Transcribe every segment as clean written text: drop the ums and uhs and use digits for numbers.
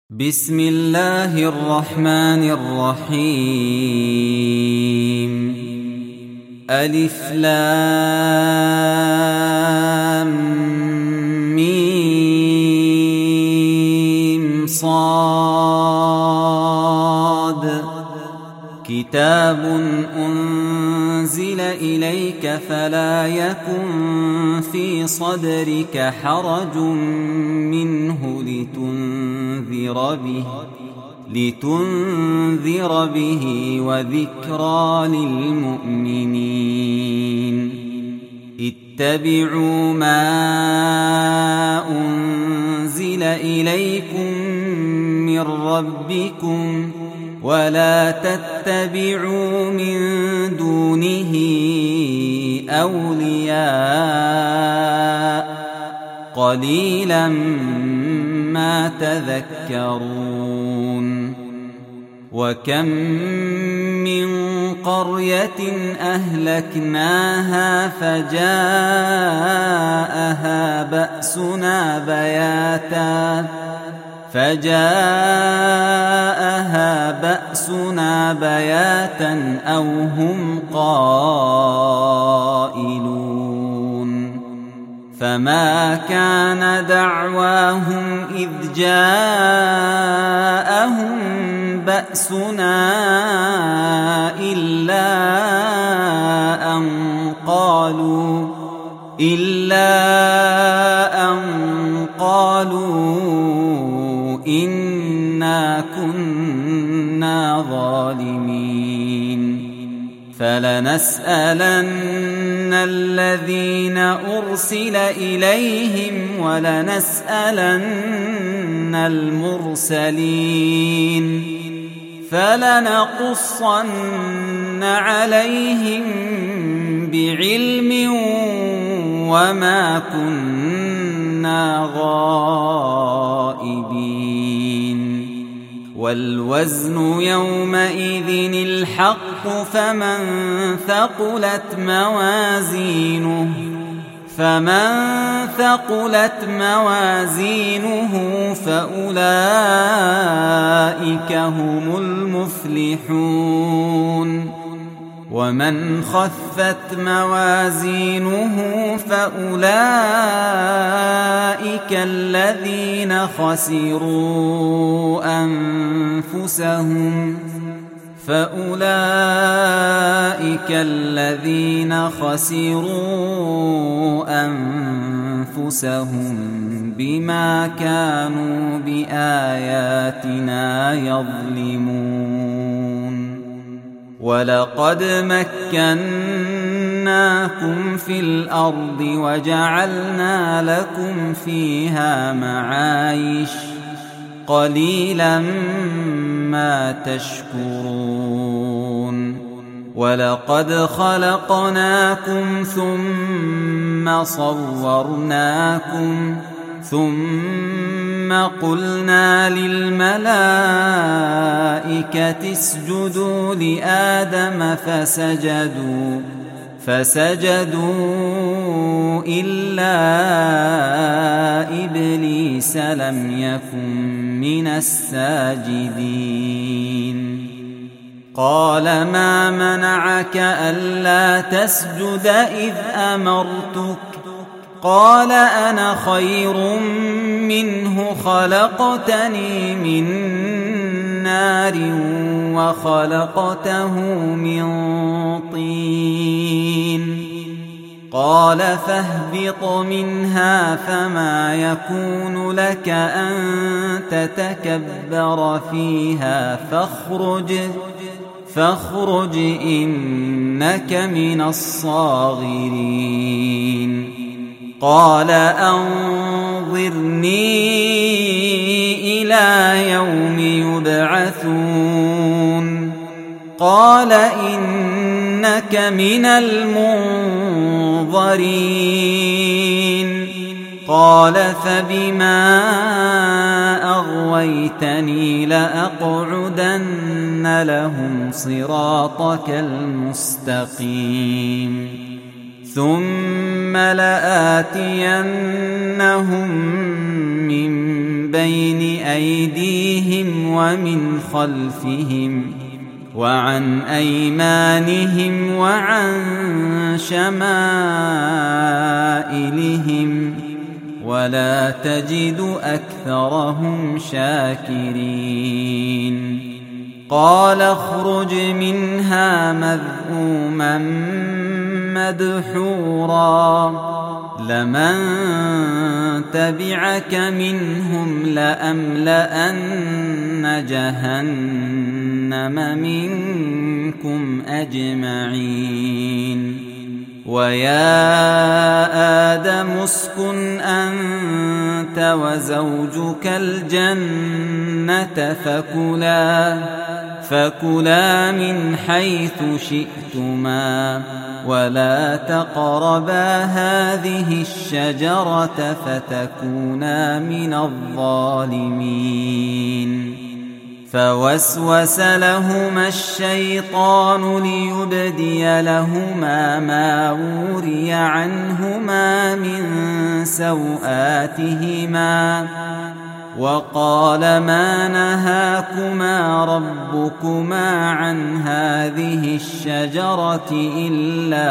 بسم الله الرحمن الرحيم. ألف لام ميم صاد. كتاب أنزل إليك فلا يكن في صدرك حرج منه لتنذر به وذكرى للمؤمنين. اتبعوا ما أنزل إليكم من ربكم ولا تتبعوا من دونه أولياء قليلا ما تذكرون. وكم من قرية أهلكناها فجاءها بأسنا بياتا أو هم قائلون. فما كان دعواهم إذ جاءهم بأسنا إلا أن قالوا إنا كنا ظالمين. فلنسألن الذين أرسل إليهم ولنسألن المرسلين. فلنقصن عليهم بعلم وما كنا غائبين. والوزن يومئذ الحق فمن ثقلت موازينه فأولئك هم المفلحون. ومن خفت موازينه فأولئك الذين خسروا أنفسهم بما كانوا بآياتنا يظلمون. ولقد مكناكم في الأرض وجعلنا لكم فيها معايش قليلا ما تشكرون. ولقد خلقناكم ثم صورناكم ثم قلنا للملائكة اسجدوا لآدم فسجدوا إلا إبليس لم يكن من الساجدين. قال ما منعك ألا تسجد إذ أمرتك؟ قال أنا خير منه خلقتني من نار وخلقته من طين. قال فاهبط منها فما يكون لك أن تتكبر فيها فاخرج إنك من الصاغرين. قال أنظرني إلى يوم يبعثون. قال إنك من المنظرين. قال فبما أغويتني لأقعدن لهم صراطك المستقيم ثم لآتينهم من بين أيديهم ومن خلفهم وعن أيمانهم وعن شمائلهم ولا تجد أكثرهم شاكرين. قال اخرج منها مذءوما مدحورا لمن تبعك منهم لأملأن جهنم منكم أجمعين. ويا آدم اسكن أنت وزوجك الجنة فكلا من حيث شئتما ولا تقربا هذه الشجرة فتكونا من الظالمين. فوسوس لهما الشيطان ليبدي لهما ما وري عنهما من سوآتهما وقال ما نهاكما ربكما عن هذه الشجرة إلا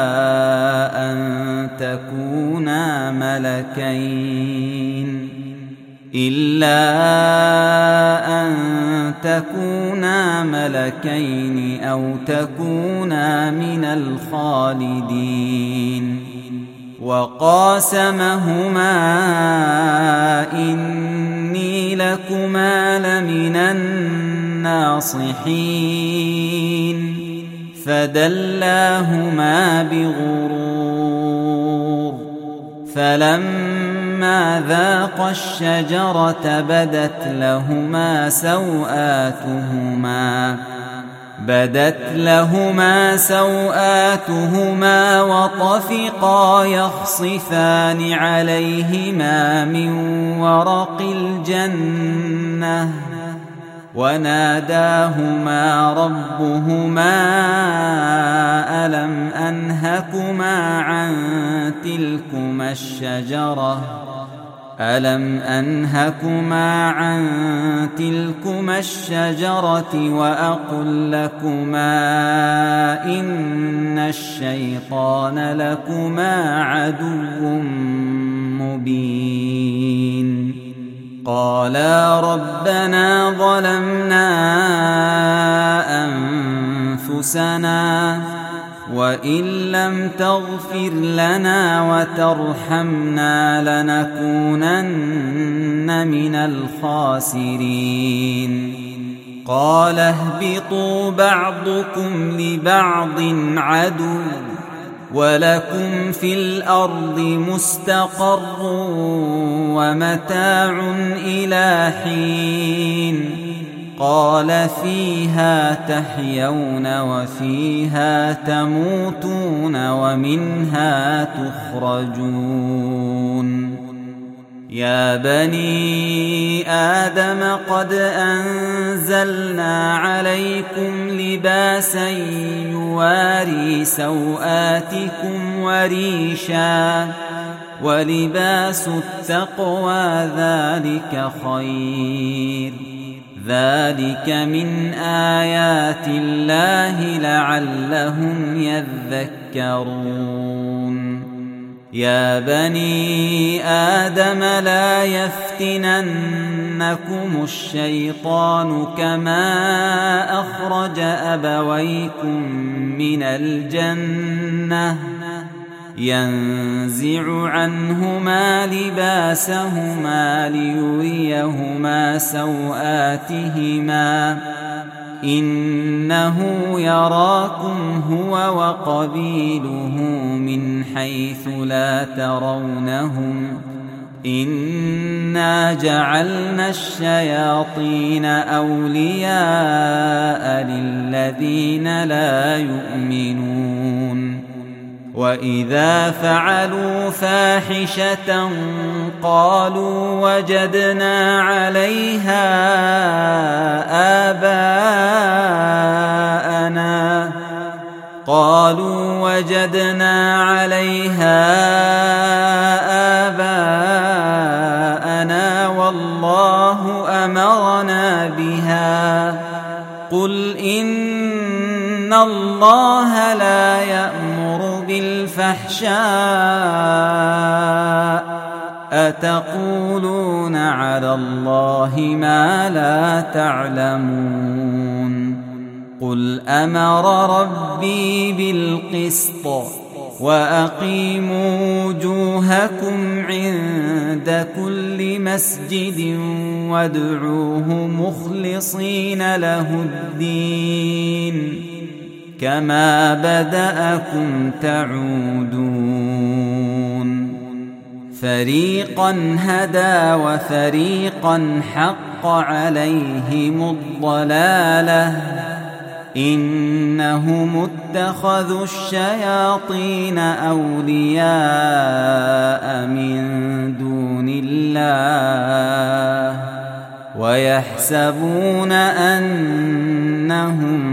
أن تكونا ملكين أو تكونا من الخالدين. وقاسمهما إني لكما لمن الناصحين فدلاهما بغرور فلما ذاقا الشجرة بدت لهما سوآتهما وطفقا يخصفان عليهما من ورق الجنة وناداهما ربهما ألم أنهكما عن تلكما الشجرة وأقل لكما إن الشيطان لكما عدو مبين. قالا ربنا ظلمنا أنفسنا وإن لم تغفر لنا وترحمنا لنكونن من الخاسرين. قال اهبطوا بعضكم لبعض عدو ولكم في الأرض مستقر ومتاع إلى حين. قال فيها تحيون وفيها تموتون ومنها تخرجون. يا بني آدم قد أنزلنا عليكم لباسا يواري سوآتكم وريشا ولباس التقوى ذلك خير. ذلك من آيات الله لعلهم يذكرون. يا بني آدم لا يفتننكم الشيطان كما أخرج أبويكم من الجنة ينزع عنهما لباسهما ليريهما سوآتهما إنه يراكم هو وقبيله من حيث لا ترونهم إنا جعلنا الشياطين أولياء للذين لا يؤمنون. وإذا فعلوا فاحشة قالوا وجدنا عليها آباءنا قالوا وجدنا عليها آباءنا والله أمرنا بها قل إن الله لا يأمر بالفحشاء أتقولون على الله ما لا تعلمون قل أمر ربي بالقسط وأقيموا وجوهكم عند كل مسجد وادعوه مخلصين له الدين كما بدأكم تعودون فريقا هدى وفريقا حق عليهم الضلالة إنهم اتخذوا الشياطين أولياء من دون الله ويحسبون أنهم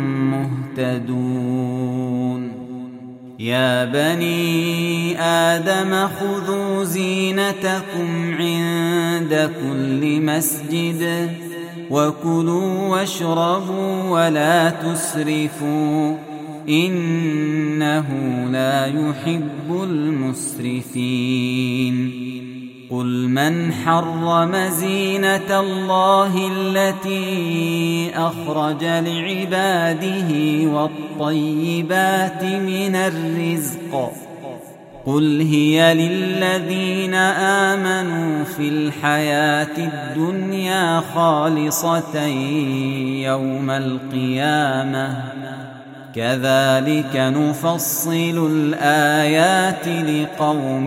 مهتدون يا بني آدم خذوا زينتكم عند كل مسجد وكلوا واشربوا ولا تسرفوا إنه لا يحب المسرفين قل من حرم زينة الله التي أخرج لعباده والطيبات من الرزق قل هي للذين آمنوا في الحياة الدنيا خالصة يوم القيامة كذلك نفصل الآيات لقوم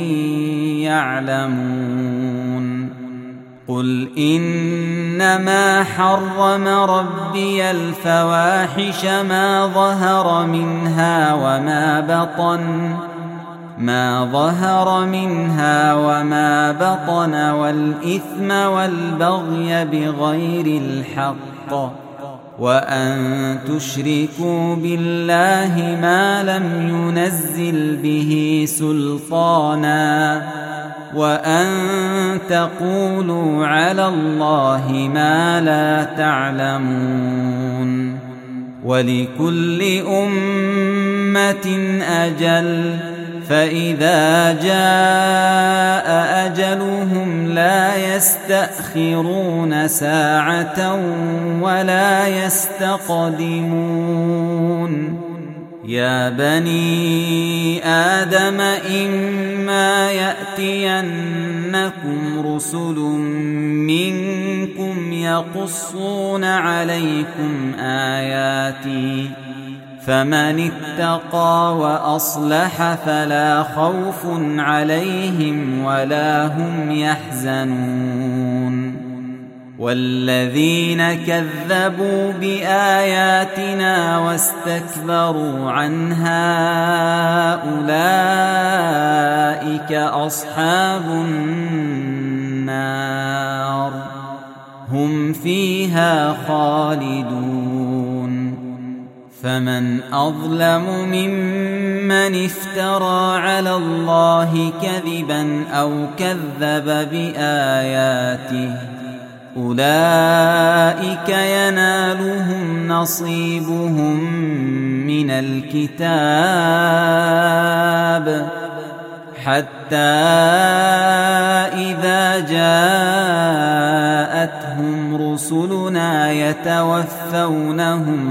يعلمون قل إنما حرم ربي الفواحش ما ظهر منها وما بطن والإثم والبغي بغير الحق وأن تشركوا بالله ما لم ينزل به سلطانا وأن تقولوا على الله ما لا تعلمون ولكل أمة أجل فإذا جاء أجلهم لا يستأخرون ساعة ولا يستقدمون يا بني آدم إما يأتينكم رسل منكم يقصون عليكم آياتي فمن اتقى وأصلح فلا خوف عليهم ولا هم يحزنون والذين كذبوا بآياتنا واستكبروا عنها أولئك أصحاب النار هم فيها خالدون فمن أظلم ممن افترى على الله كذبا أو كذب بآياته أولئك ينالهم نصيبهم من الكتاب حتى إذا جاءتهم رسلنا يتوفونهم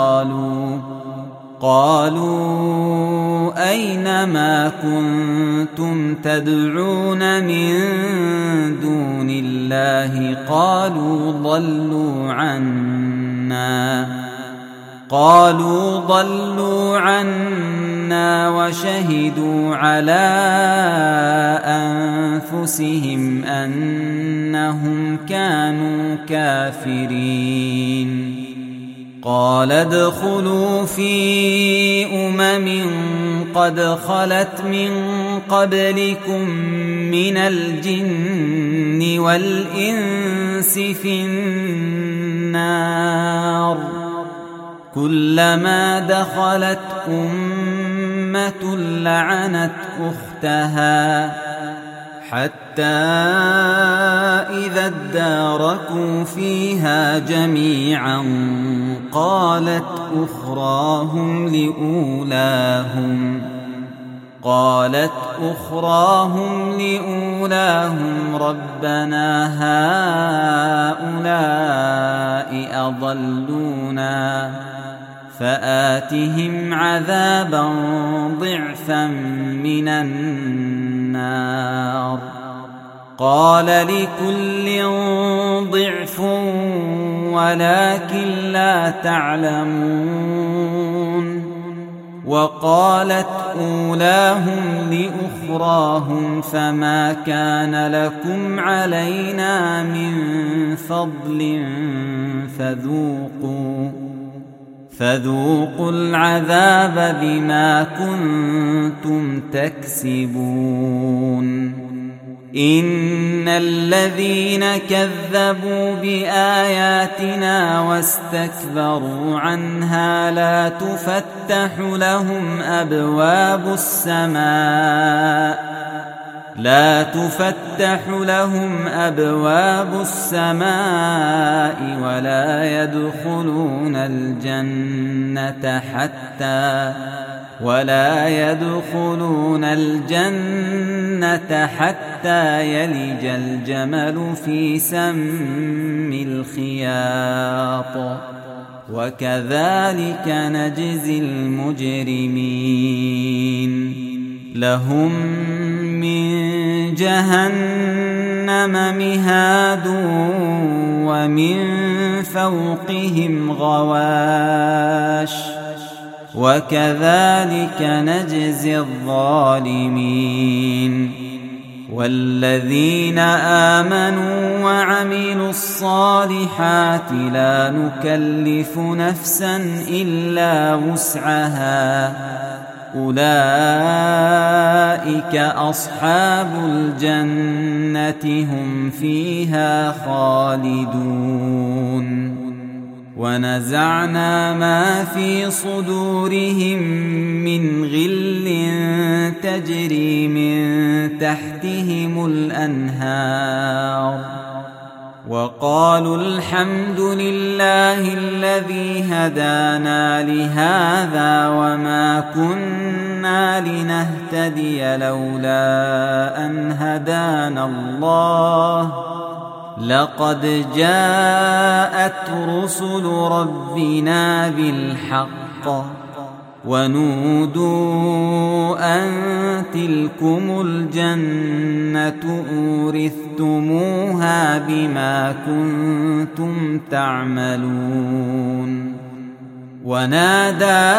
قالوا أين ما كنتم تدعون من دون الله قالوا ضلوا عنا وشهدوا على أنفسهم أنهم كانوا كافرين قال ادخلوا في قد خلت من قبلكم من الجن والإنس في النار كلما دخلت أمة لعنت أختها حتى إذا اداركوا فيها جميعا قالت أخراهم لأولاهم ربنا هؤلاء أضلونا فآتهم عذابا ضعفا من النار قال لكل ضعف ولكن لا تعلمون وقالت أولاهم لأخراهم فما كان لكم علينا من فضل فذوقوا العذاب بما كنتم تكسبون إن الذين كذبوا بآياتنا واستكبروا عنها لا تفتح لهم أبواب السماء ولا يدخلون الجنة حتى يلج الجمل في سم الخياط وكذلك نجزي المجرمين لهم من جهنم مهاد ومن فوقهم غواش وكذلك نجزي الظالمين والذين آمنوا وعملوا الصالحات لا نكلف نفسا إلا وسعها أولئك أصحاب الجنة هم فيها خالدون ونزعنا ما في صدورهم من غل تجري من تحتهم الأنهار وقالوا الحمد لله الذي هدانا لهذا وما كنا لنهتدي لولا أن هدانا الله لقد جاءت رسل ربنا بالحق ونودوا أن تلكم الجنة أورثتموها بما كنتم تعملون ونادى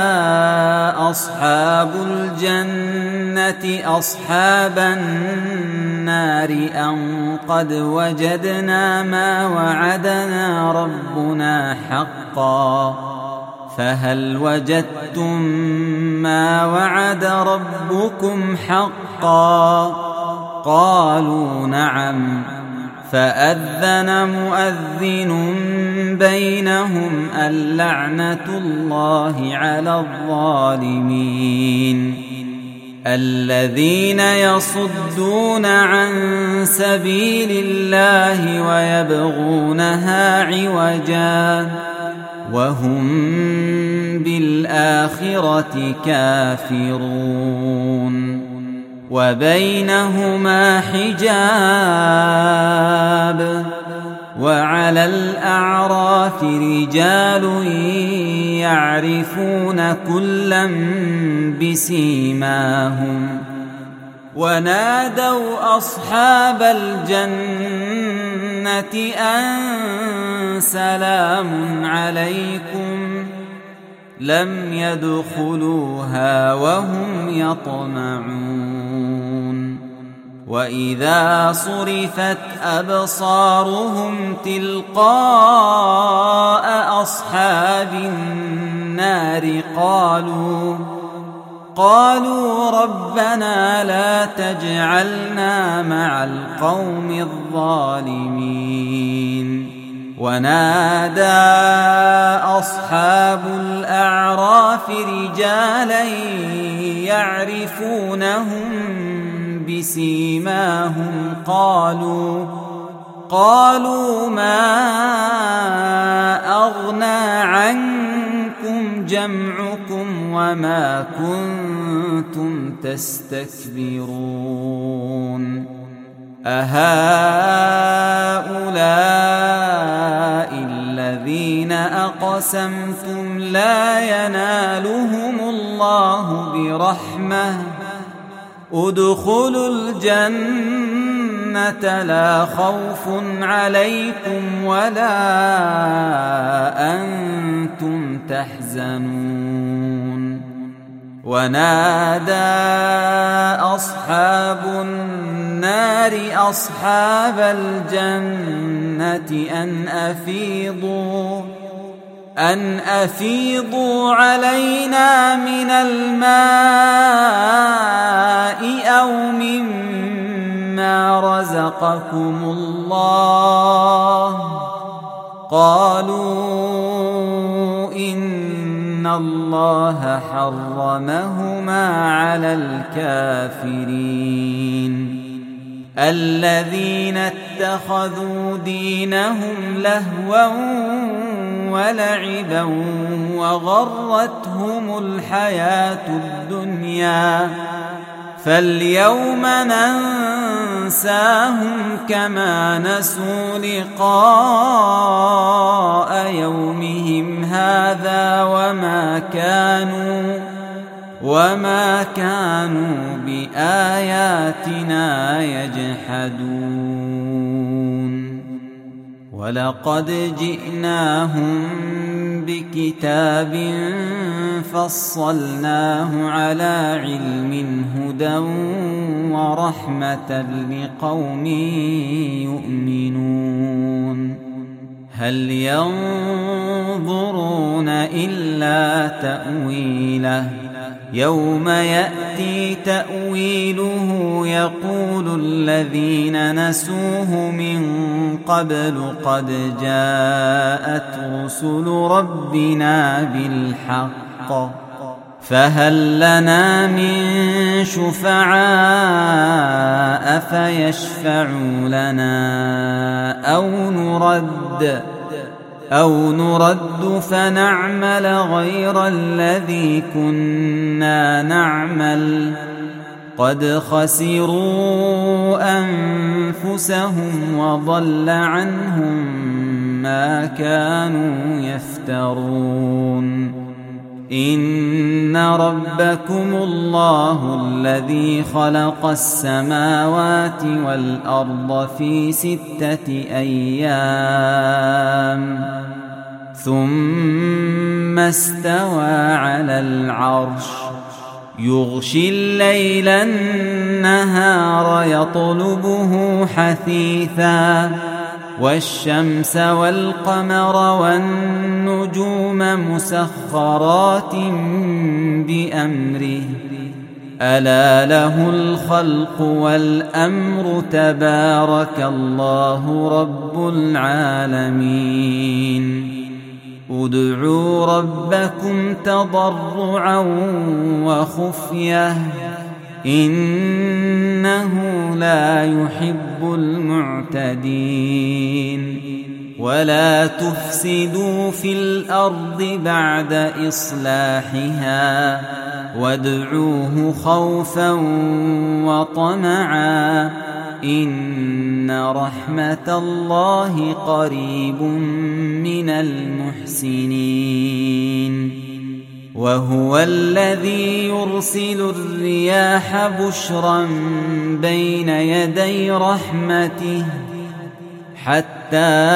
أصحاب الجنة أصحاب النار أن قد وجدنا ما وعدنا ربنا حقا فهل وجدتم ما وعد ربكم حقا قالوا نعم فأذن مؤذن بينهم اللعنة الله على الظالمين الذين يصدون عن سبيل الله ويبغونها عوجا وهم بالآخرة كافرون وبينهما حجاب وعلى الأعراف رجال يعرفون كلا بسيماهم ونادوا أصحاب الجنة أن سلام عليكم لم يدخلوها وهم يطمعون وإذا صرفت أبصارهم تلقاء أصحاب النار قالوا ربنا لا تجعلنا مع القوم الظالمين ونادى أصحاب الأعراف رجالا يعرفونهم بسيماهم قالوا ما أغنى عنكم جمعكم وما كنتم تستكبرون أهؤلاء الذين أقسمتم لا ينالهم الله برحمة ادخلوا الجنة لا خوف عليكم ولا أنتم تحزنون ونادى أصحاب النار أصحاب الجنة أن أفيضوا علينا من الماء أو مما رزقكم الله قالوا إن الله حرمهما على الكافرين الذين اتخذوا دينهم لهوا ولعبا وغرتهم الحياة الدنيا فاليوم ننساهم كما نسوا لقاء يومهم هذا وما كانوا بآياتنا يجحدون ولقد جئناهم بكتاب فصلناه على علم هدى ورحمة لقوم يؤمنون هل ينظرون إلا تأويله يوم يأتي تأويله يقول الذين نسوه من قبل قد جاءت رسل ربنا بالحق فهل لنا من شفعاء فيشفعوا لنا أو نرد فنعمل غير الذي كنا نعمل قد خسروا أنفسهم وضل عنهم ما كانوا يفترون إن ربكم الله الذي خلق السماوات والأرض في 6 أيام ثم استوى على العرش يغشي الليل النهار يطلبه حثيثا والشمس والقمر والنجوم مسخرات بأمره ألا له الخلق والأمر تبارك الله رب العالمين ادعوا ربكم تضرعا وخفية إنه لا يحب المعتدين ولا تفسدوا في الأرض بعد إصلاحها وادعوه خوفا وطمعا إن رحمة الله قريب من المحسنين وهو الذي يرسل الرياح بشرا بين يدي رحمته حتى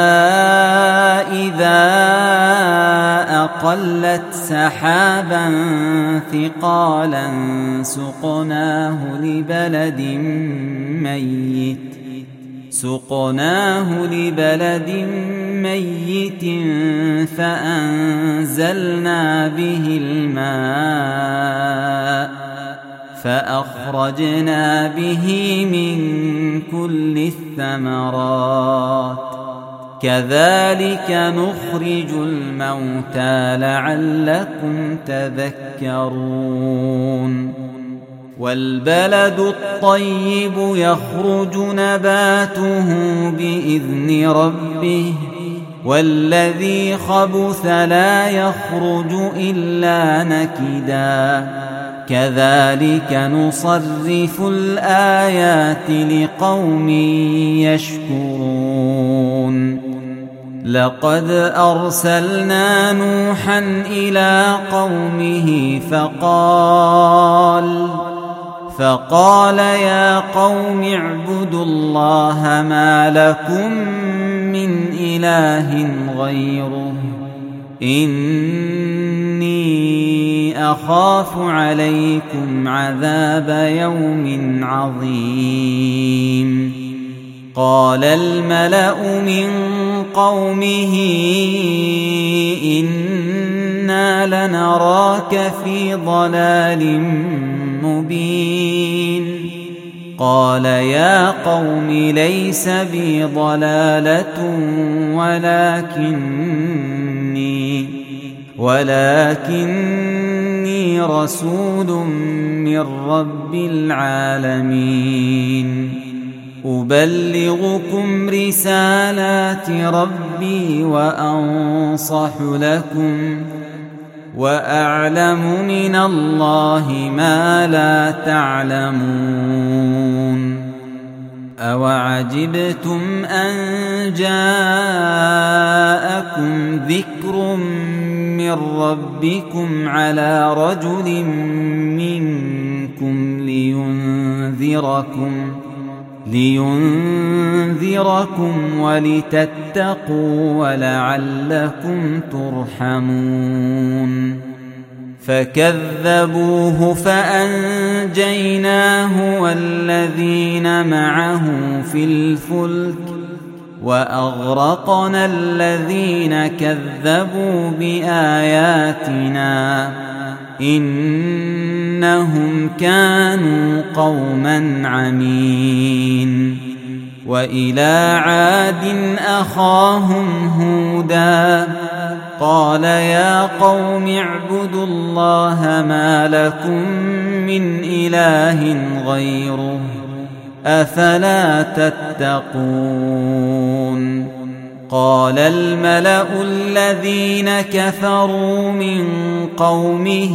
إذا أقلت سحابا ثقالا سقناه لبلد ميت فأنزلنا به الماء فأخرجنا به من كل الثمرات كذلك نخرج الموتى لعلكم تذكرون والبلد الطيب يخرج نباته بإذن ربه والذي خبث لا يخرج إلا نكدا كذلك نصرف الآيات لقوم يشكرون لقد أرسلنا نوحا إلى قومه فقال يا قوم اعبدوا الله ما لكم من إله غيره إني أخاف عليكم عذاب يوم عظيم قال الملأ من قومه إنا لنراك في ضلال مبين قال يا قوم ليس بي ضلالة ولكني رسول من رب العالمين أبلغكم رسالات ربي وأنصح لكم وأعلم من الله ما لا تعلمون أوعجبتم أن جاءكم ذكر من ربكم على رجل منكم لينذركم ولتتقوا ولعلكم ترحمون فكذبوه فأنجيناه والذين معه في الفلك وأغرقنا الذين كذبوا بآياتنا إنهم كانوا قوما عمين وإلى عاد أخاهم هودا قال يا قوم اعبدوا الله ما لكم من إله غيره أفلا تتقون قال الملأ الذين كفروا من قومه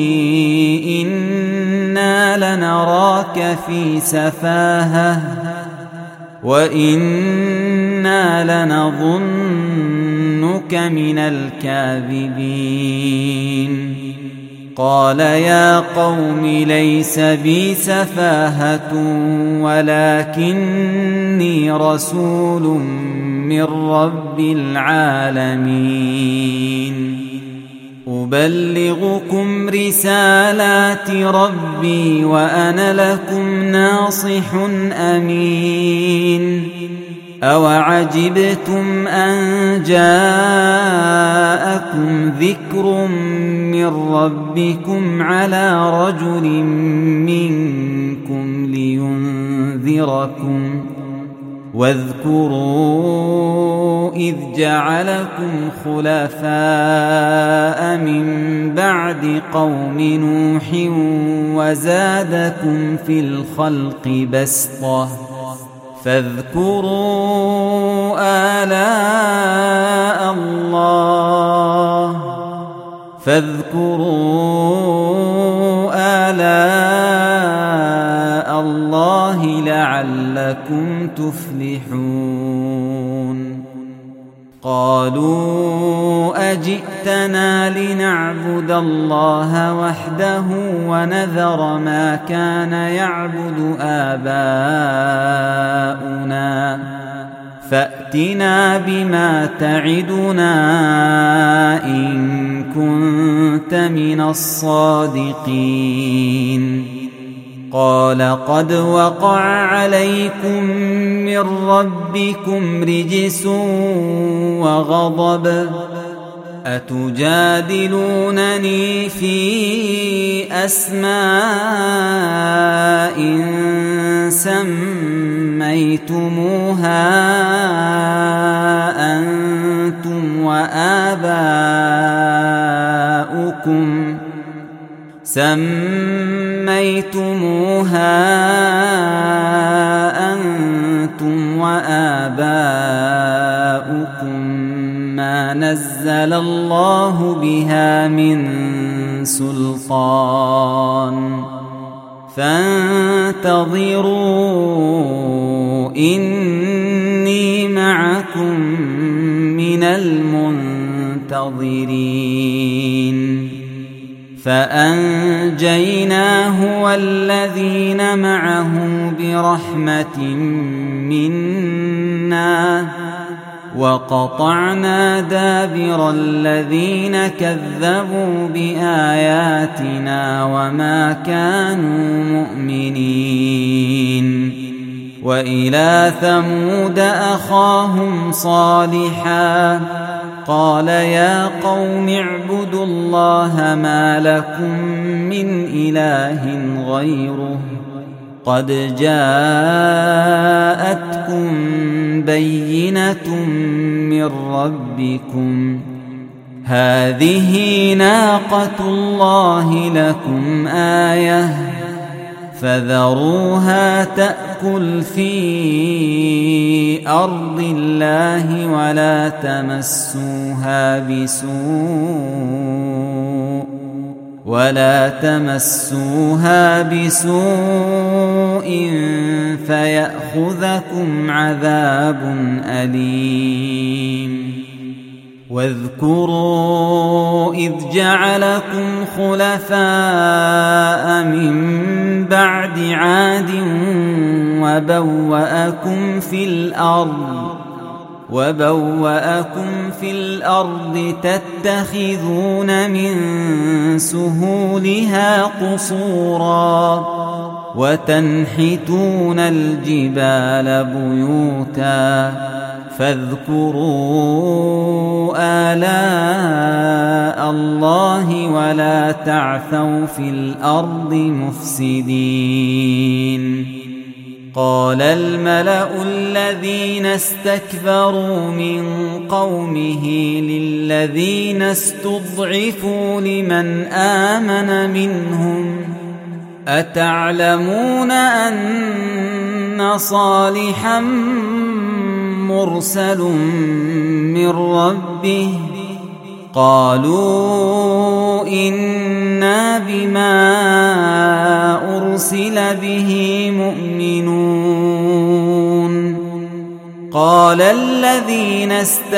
إنا لنراك في سفاهة وإنا لنظنك من الكاذبين قال يا قوم ليس بي سفاهة ولكني رسول من رب العالمين أبلغكم رسالات ربي وأنا لكم ناصح أمين أوعجبتم أن جاءكم ذكر من ربكم على رجل منكم لينذركم واذكروا إذ جعلكم خلفاء من بعد قوم نوح وزادكم في الخلق بسطة فاذكروا آلاء الله لعلكم تفلحون قالوا أجئتنا لنعبد الله وحده ونذر ما كان يعبد آباؤنا فأتنا بما تعدنا إن كنت من الصادقين قال قد وقع عليكم من ربكم رجس وغضب أتجادلونني في أسماء سميتموها أنتم وآباؤكم ما نزل الله بها من سلطان فانتظروا إني معكم من المنتظرين فأنجيناه والذين معه برحمة منا وقطعنا دابر الذين كذبوا بآياتنا وما كانوا مؤمنين وإلى ثمود أخاهم صالحا قال يا قوم اعبدوا الله ما لكم من إله غيره قد جاءتكم بينة من ربكم هذه ناقة الله لكم آية فذروها تأكل في أرض الله ولا تمسوها بسوء فيأخذكم عذاب أليم واذكروا إذ جعلكم خلفاء من بعد عاد وبوأكم في الأرض تتخذون من سهولها قصورا وتنحتون الجبال بيوتا فاذكروا آلاء الله ولا تعثوا في الأرض مفسدين قال الملأ الذين استكبروا من قومه للذين استضعفوا لمن آمن منهم أتعلمون أن صالحا مرسل من ربه قالوا إنا بما أرسل به مؤمنون قال الذين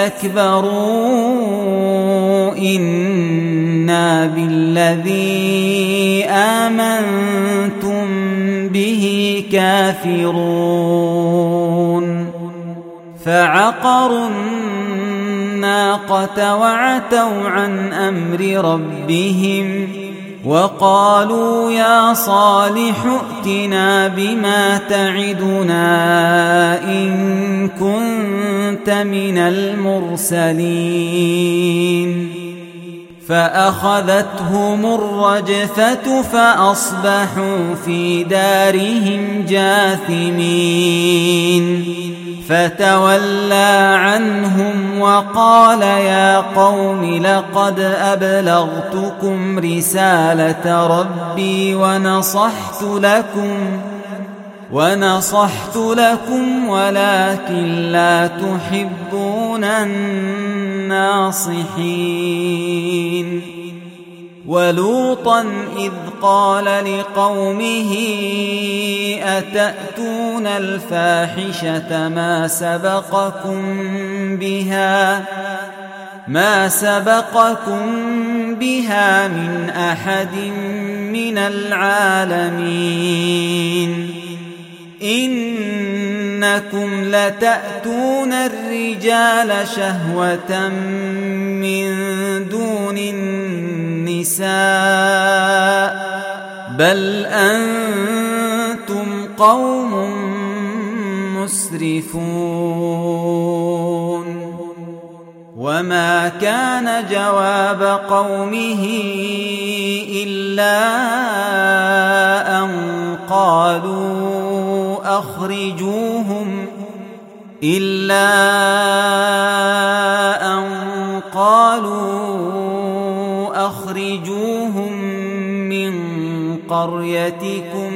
استكبروا إنا بالذي آمنتم به كافرون فعقروا الناقة وعتوا عن أمر ربهم وقالوا يا صالح ائتنا بما تعدنا إن كنت من المرسلين فأخذتهم الرجفة فأصبحوا في دارهم جاثمين فتولى عنهم وقال يا قوم لقد أبلغتكم رسالة ربي ونصحت لكم ولكن لا تحبون الناصحين ولوطا إذ قال لقومه أتأتون الفاحشة ما سبقكم بها من أحد من العالمين إنكم لتأتون الرجال شهوة من دون النساء بل أنتم قوم مسرفون وما كان جواب قومه إلا أن قالوا أخرجوهم من قريتكم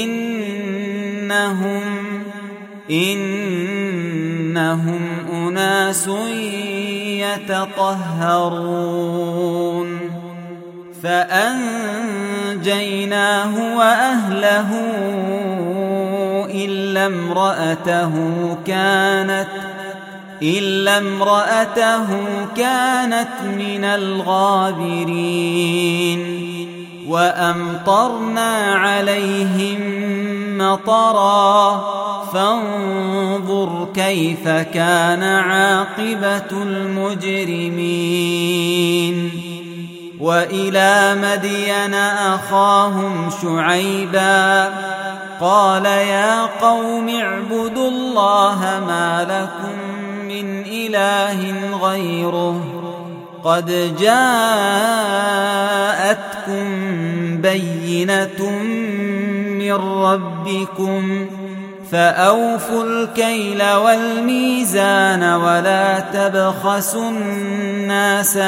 إنهم أناس يتطهرون فأنجيناه وأهله إلا امرأته كانت من الغابرين وأمطرنا عليهم مطرا فانظر كيف كان عاقبة المجرمين وإلى مدين أخاهم شعيبا قال يا قوم اعبدوا الله ما لكم من إله غيره قد جاءتكم بينة من ربكم فأوفوا الكيل والميزان ولا تبخسوا الناس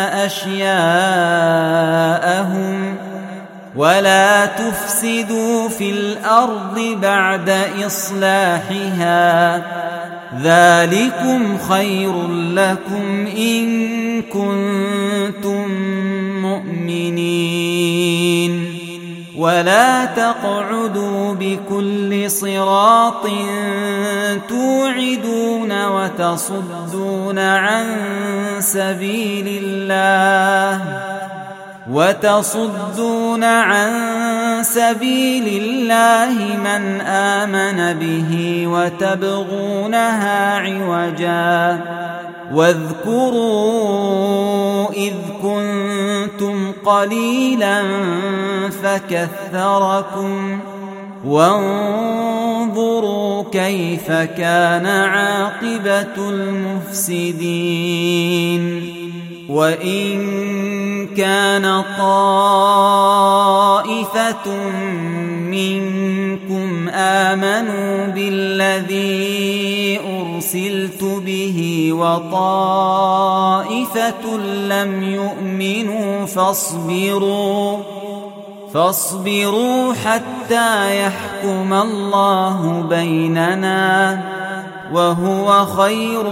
أشياءهم ولا تفسدوا في الأرض بعد إصلاحها ذلكم خير لكم إن كنتم مؤمنين ولا تقعدوا بكل صراط توعدون وتصدون عن سبيل الله من آمن به وتبغونها عوجا واذكروا إذ كنتم قليلا فكثركم وانظروا كيف كان عاقبة المفسدين وإن كان طائفة منكم آمنوا بالذي أرسلت به وطائفة لم يؤمنوا فاصبروا حتى يحكم الله بيننا وهو خير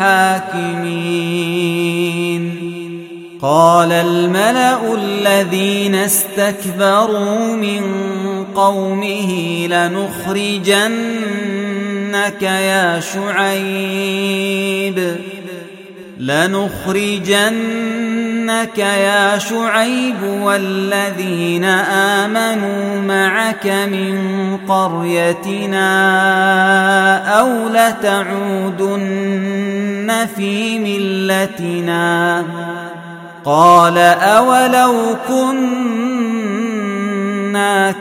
الحاكمين قال الملأ الذين استكبروا من قومه لنخرجنك يا شعيب والذين آمنوا معك من قريتنا أو لتعودن في ملتنا قال أولو كنا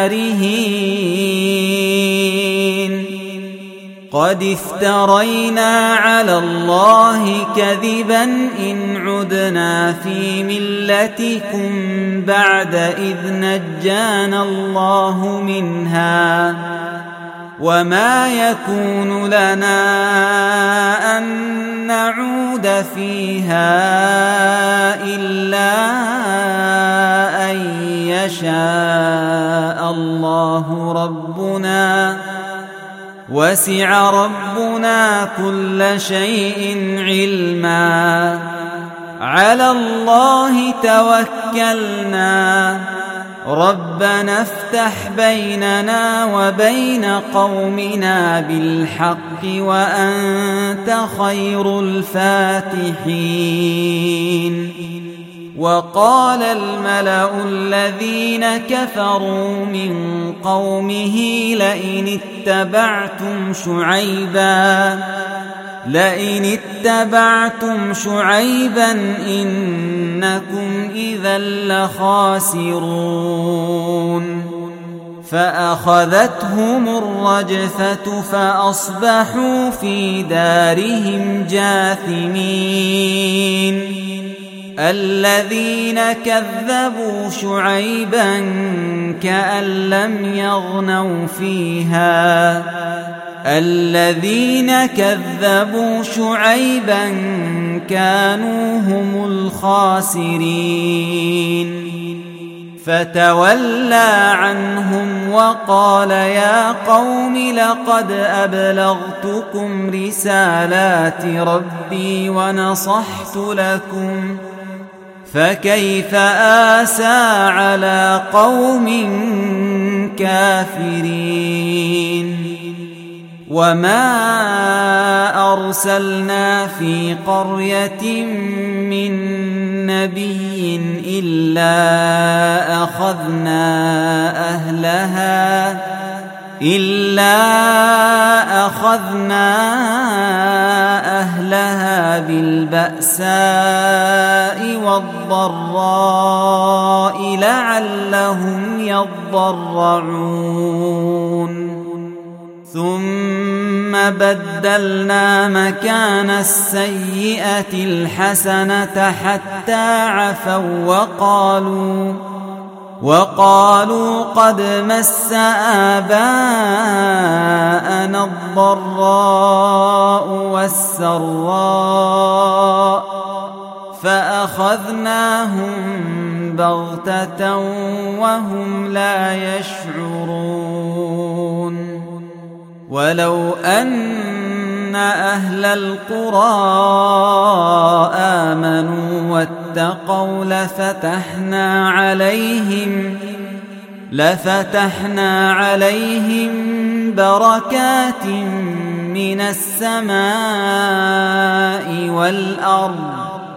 كارهين قد افترينا على الله كذبا إن عدنا في ملتكم بعد إذ نجانا الله منها وما يكون لنا أن نعود فيها إلا أن يشاء الله ربنا وسع ربنا كل شيء علما على الله توكلنا ربنا افتح بيننا وبين قومنا بالحق وأنت خير الفاتحين وقال الملأ الذين كفروا من قومه لئن اتبعتم شعيبا إنكم إذا لخاسرون فأخذتهم الرجفة فأصبحوا في دارهم جاثمين الذين كذبوا شعيبا كأن لم يغنوا فيها الذين كذبوا شعيبا كانوا هم الخاسرين فتولى عنهم وقال يا قوم لقد أبلغتكم رسالات ربي ونصحت لكم فكيف آسى على قوم كافرين وما أرسلنا في قرية من نبي إلا أخذنا أهلها بالبأساء والضراء لعلهم يضرعون ثم بدلنا مكان السيئة الحسنة حتى عفوا وقالوا قد مس آباءنا الضراء والسراء فأخذناهم بغتة وهم لا يشعرون ولو أن أهل القرى آمنوا واتقوا لفتحنا عليهم بركات من السماء والأرض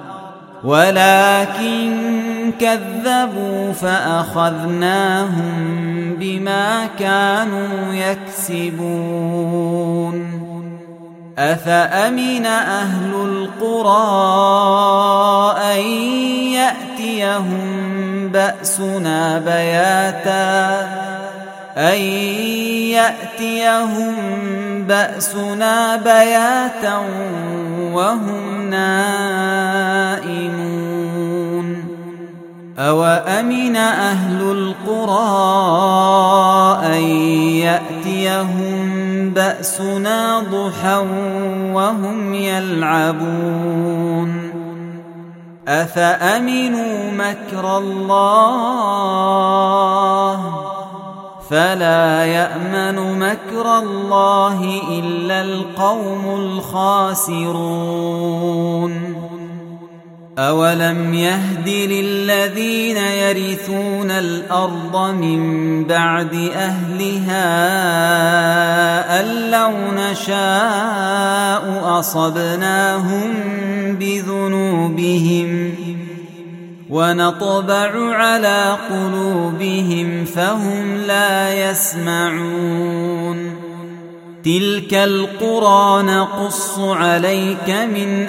ولكن كذبوا فأخذناهم بما كانوا يكسبون أفأمن أهل القرى أن يأتيهم بأسنا بياتا وهم نائمون أوأمن أهل القرى أن يأتيهم بأسنا ضحى وهم يلعبون أفأمنوا مكر الله فلا يأمن مكر الله إلا القوم الخاسرون أولم يهد للذين يرثون الأرض من بعد أهلها أن لو نشاء أصبناهم بذنوبهم ونطبع على قلوبهم فهم لا يسمعون تلك القرى نقص عليك من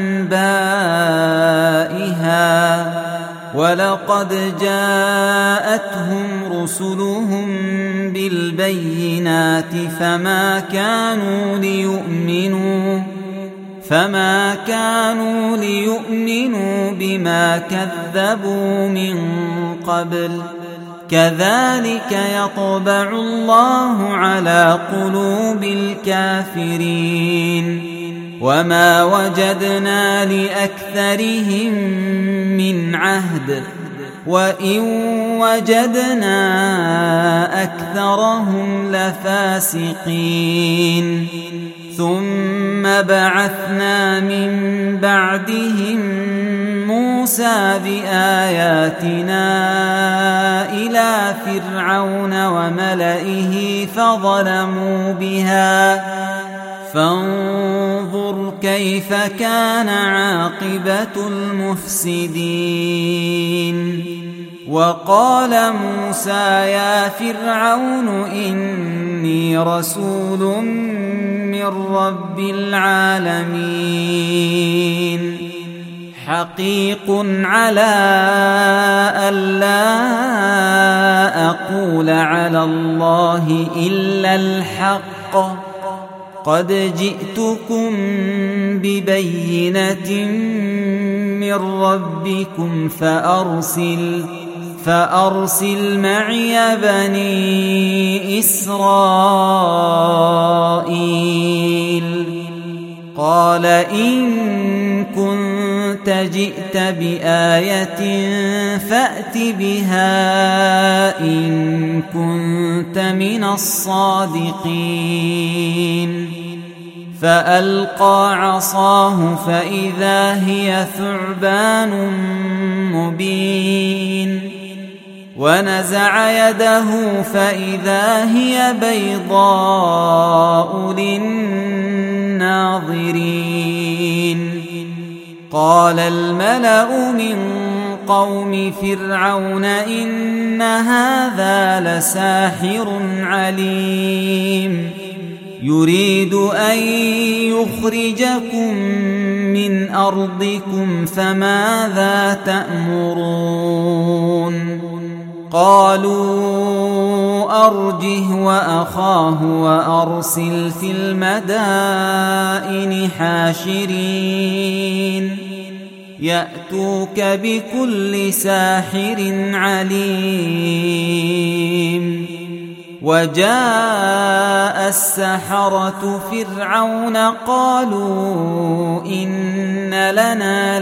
أنبائها ولقد جاءتهم رسلهم بالبينات فما كانوا ليؤمنوا بما كذبوا من قبل كذلك يطبع الله على قلوب الكافرين وما وجدنا لأكثرهم من عهد وإن وجدنا أكثرهم لفاسقين ثم بعثنا من بعدهم موسى بآياتنا إلى فرعون وملئه فظلموا بها فانظر كيف كان عاقبة المفسدين وقال موسى يا فرعون إني رسول من رب العالمين حقيق على ألا أقول على الله إلا الحق قد جئتكم ببينة من من ربكم فأرسل معي بني إسرائيل. قال إن كنت جئت بآية فأت بها إن كنت من الصادقين. فألقى عصاه فإذا هي ثعبان مبين، ونزع يده فإذا هي بيضاء للناظرين. قال الملأ من قوم فرعون إن هذا لساحر عليم يريد أن يخرجكم من أرضكم فماذا تأمرون؟ قالوا أرجه وأخاه وأرسل في المدائن حاشرين يأتوك بكل ساحر عليم. وجاء السحرة فرعون قالوا إن لنا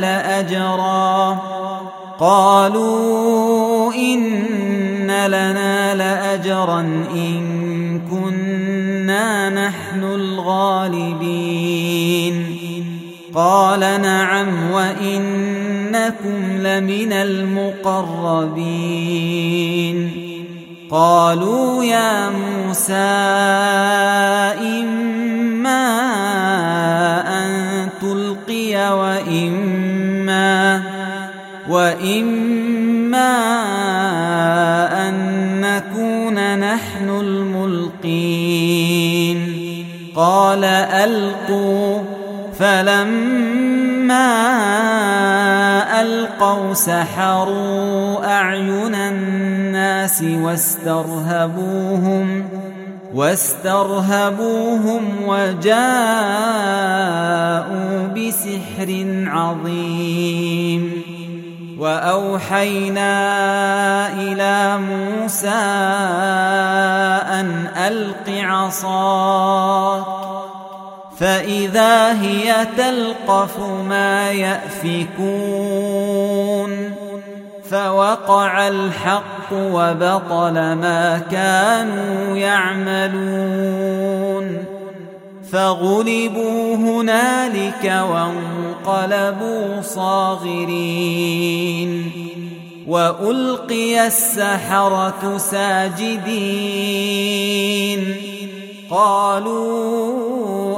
لأجرا إن كنا نحن الغالبين. قال نعم وإنكم لمن المقربين. قالوا يا موسى إما أن تلقي وإما أن نكون نحن الملقين. قال ألقوا. فلما ألقوا سحروا أعين الناس واسترهبوهم وجاءوا بسحر عظيم. وأوحينا إلى موسى أن ألق عصاك فإذا هي تلقف ما يأفكون. فوقع الحق وبطل ما كانوا يعملون. فغلبوا هنالك وانقلبوا صاغرين. وألقي السحرة ساجدين قالوا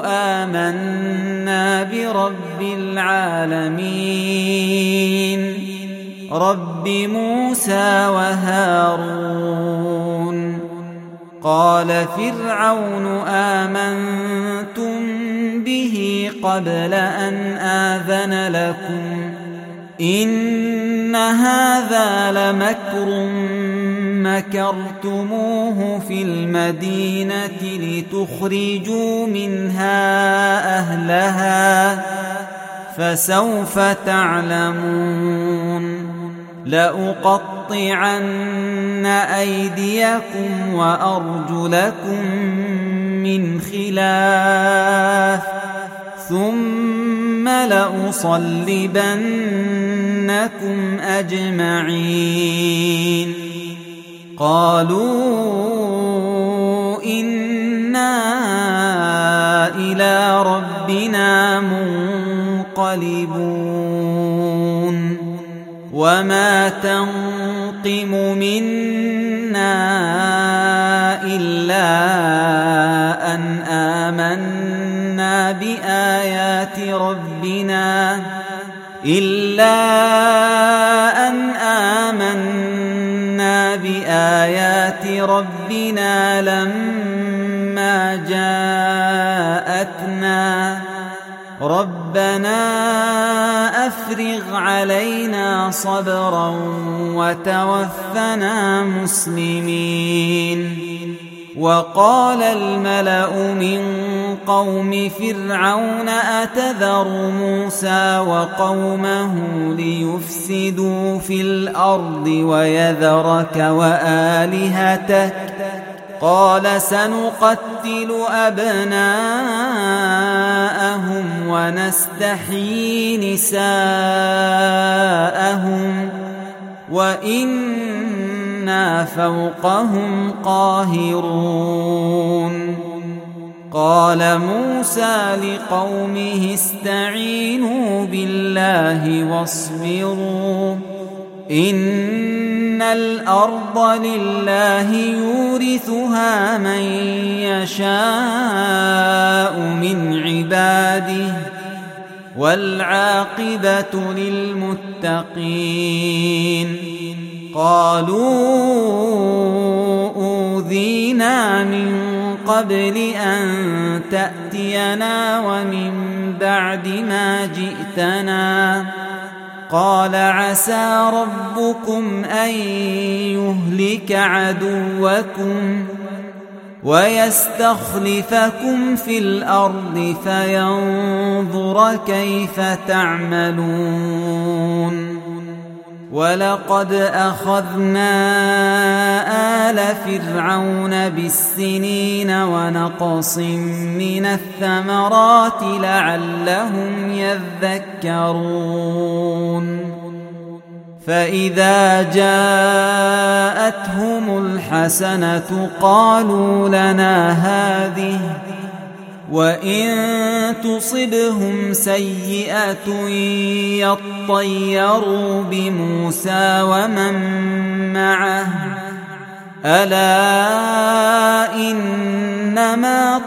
آمنا برب العالمين رب موسى وهارون. قال فرعون آمنتم به قبل أن آذن لكم إن هذا لمكر مكرتموه في المدينة لتخرجوا منها أهلها فسوف تعلمون. لأقطعن أيديكم وأرجلكم من خلاف ثم لأصلبنكم أجمعين. قالوا إنا إلى ربنا منقلبون. وما تنقم منا إلا أن آمنا بآيات ربنا لما جاءتنا ربنا أفرغ علينا صبرا وتوفنا مسلمين. وقال الملأ من قوم فرعون أتذر موسى وقومه ليفسدوا في الأرض ويذرك وآلهتك قال سنقتل أبناءهم ونستحيي نساءهم وإنا فوقهم قاهرون قال موسى لقومه استعينوا بالله واصبروا إن الأرض لله يورثها من يشاء من عباده والعاقبة للمتقين قالوا أوذينا من قبل أن تأتينا ومن بعد ما جئتنا قال عسى ربكم أن يهلك عدوكم ويستخلفكم في الأرض فينظر كيف تعملون ولقد أخذنا آل فرعون بالسنين ونقص من الثمرات لعلهم يذكرون فإذا جاءتهم الحسنة قالوا لنا هذه وإن تصبهم سيئة يطيروا بموسى ومن معه ألا إنما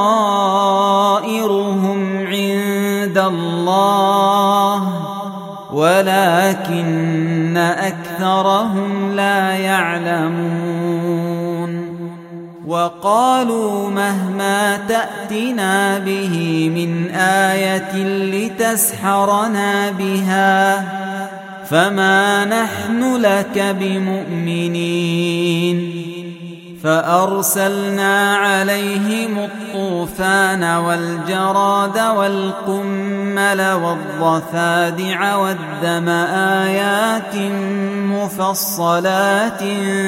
طائرهم عند الله ولكن أكثرهم لا يعلمون وقالوا مهما تأتنا به من آية لتسحرنا بها فما نحن لك بمؤمنين فأرسلنا عليهم الطوفان والجراد والقمل والضفادع والدم آيات مفصلات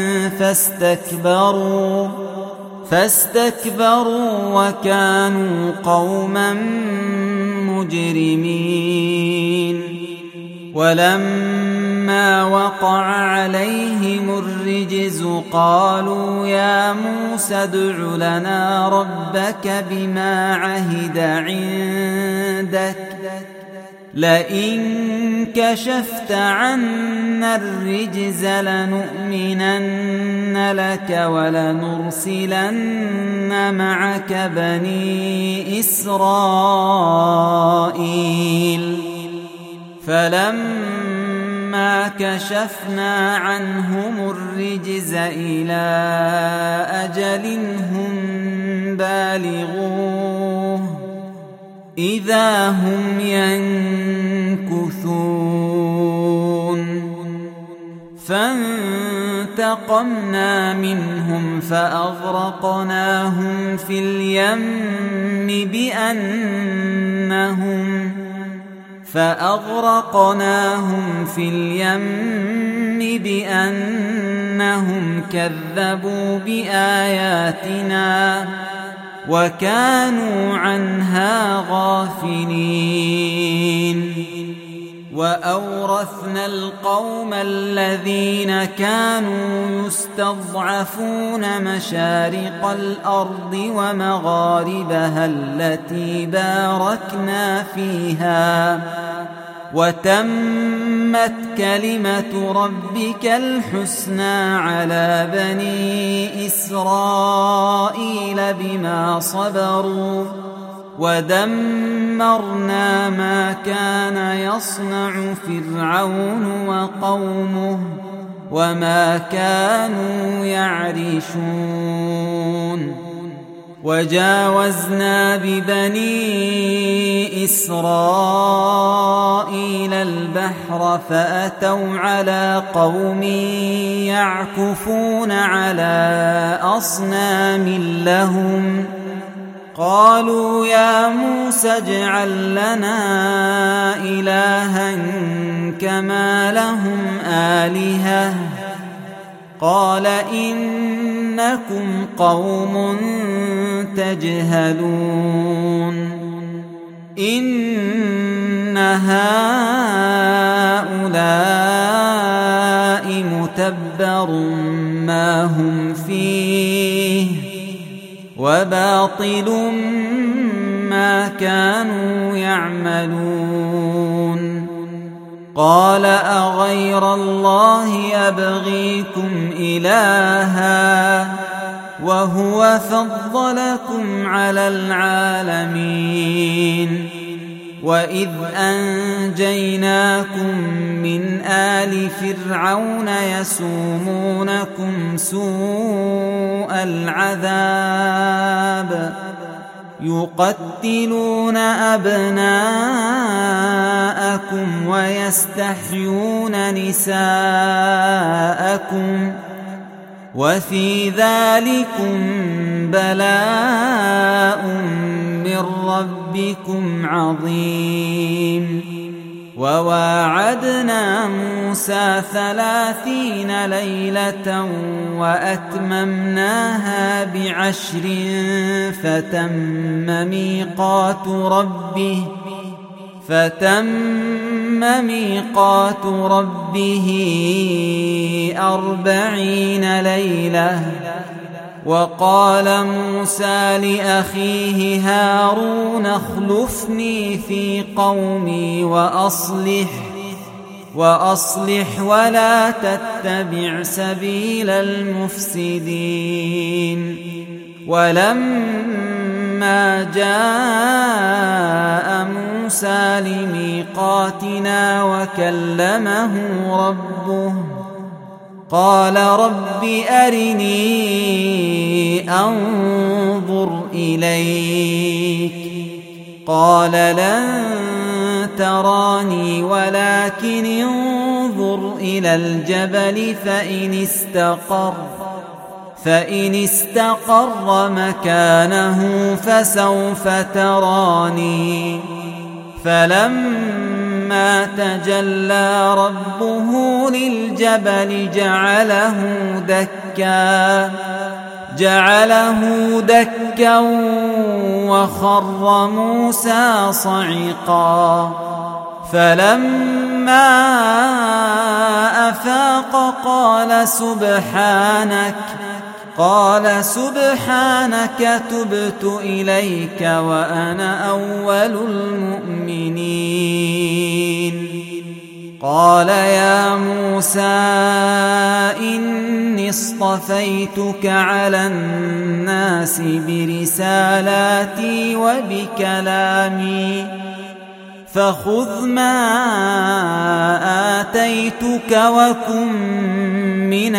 فاستكبروا وكانوا قوما مجرمين ولما وقع عليهم الرجز قالوا يا موسى ادع لنا ربك بما عهد عندك لئن كشفت عنا الرجز لنؤمنن لك ولنرسلن معك بني إسرائيل فلما كشفنا عنهم الرجز إلى أجل هم بالغوه إذا هم ينكثون فانتقمنا منهم فأغرقناهم في اليم بأنهم كذبوا بآياتنا وكانوا عنها غافلين وأورثنا القوم الذين كانوا يستضعفون مشارق الأرض ومغاربها التي باركنا فيها وتمت كلمة ربك الحسنى على بني إسرائيل بما صبروا ودمرنا ما كان يصنع فرعون وقومه وما كانوا يعرشون وجاوزنا ببني إسرائيل البحر فأتوا على قوم يعكفون على أصنام لهم قالوا يا موسى اجعل لنا إلها كما لهم آلهة قال إنكم قوم تجهلون إن هؤلاء متبر ما هم فيه وباطل ما كانوا يعملون قال أغير الله أبغيكم إلها وهو فضلكم على العالمين وإذ أنجيناكم من آل فرعون يسومونكم سوء العذاب يقتلون أبناءكم ويستحيون نساءكم وفي ذلكم بلاء من ربكم عظيم وواعدنا موسى 30 ليلة وأتممناها ب10 فتم ميقات ربه 40 ليلة وقال موسى لأخيه هارون اخلفني في قومي وأصلح ولا تتبع سبيل المفسدين ولما جاء موسى لميقاتنا وكلمه ربه قال رب أرني أنظر إليك قال لن تراني ولكن انظر إلى الجبل فإن استقر مكانه فسوف تراني فلما تجلى ربه للجبل جعله دكا وخر موسى صعقا فلما أفاق قال سبحانك تبت إليك وأنا أول المؤمنين قال يا موسى إني اصطفيتك على الناس برسالاتي وبكلامي فخذ ما آتيتك وكن من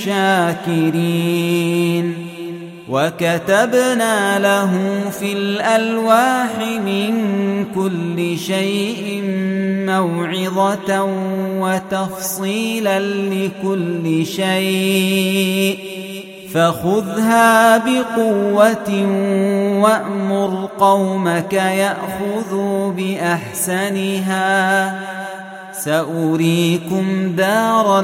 الشاكرين وكتبنا له في الألواح من كل شيء موعظة وتفصيلا لكل شيء فخذها بقوة وأمر قومك يأخذوا بأحسنها سأريكم دار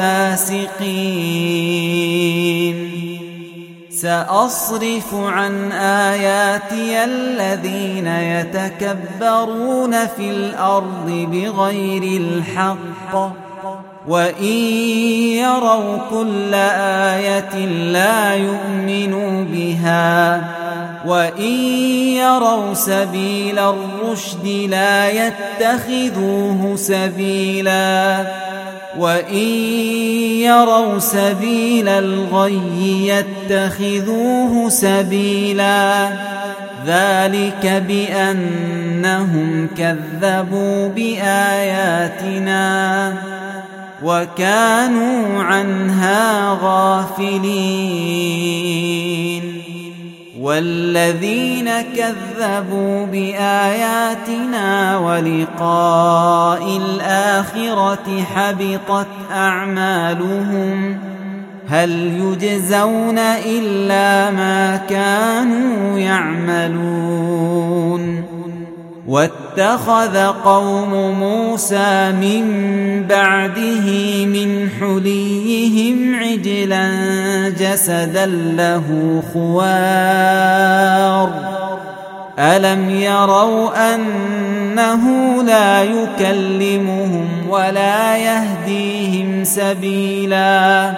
الفاسقين سأصرف عن آياتي الذين يتكبرون في الأرض بغير الحق وإن يروا كل آية لا يؤمنوا بها وإن يروا سبيل الرشد لا يتخذوه سبيلا وإن يروا سبيل الغي يتخذوه سبيلا ذلك بأنهم كذبوا بآياتنا وكانوا عنها غافلين والذين كذبوا بآياتنا ولقاء الآخرة حبطت أعمالهم هل يجزون إلا ما كانوا يعملون واتخذ قوم موسى من بعده من حليهم عجلا جسدا له خوار ألم يروا أنه لا يكلمهم ولا يهديهم سبيلا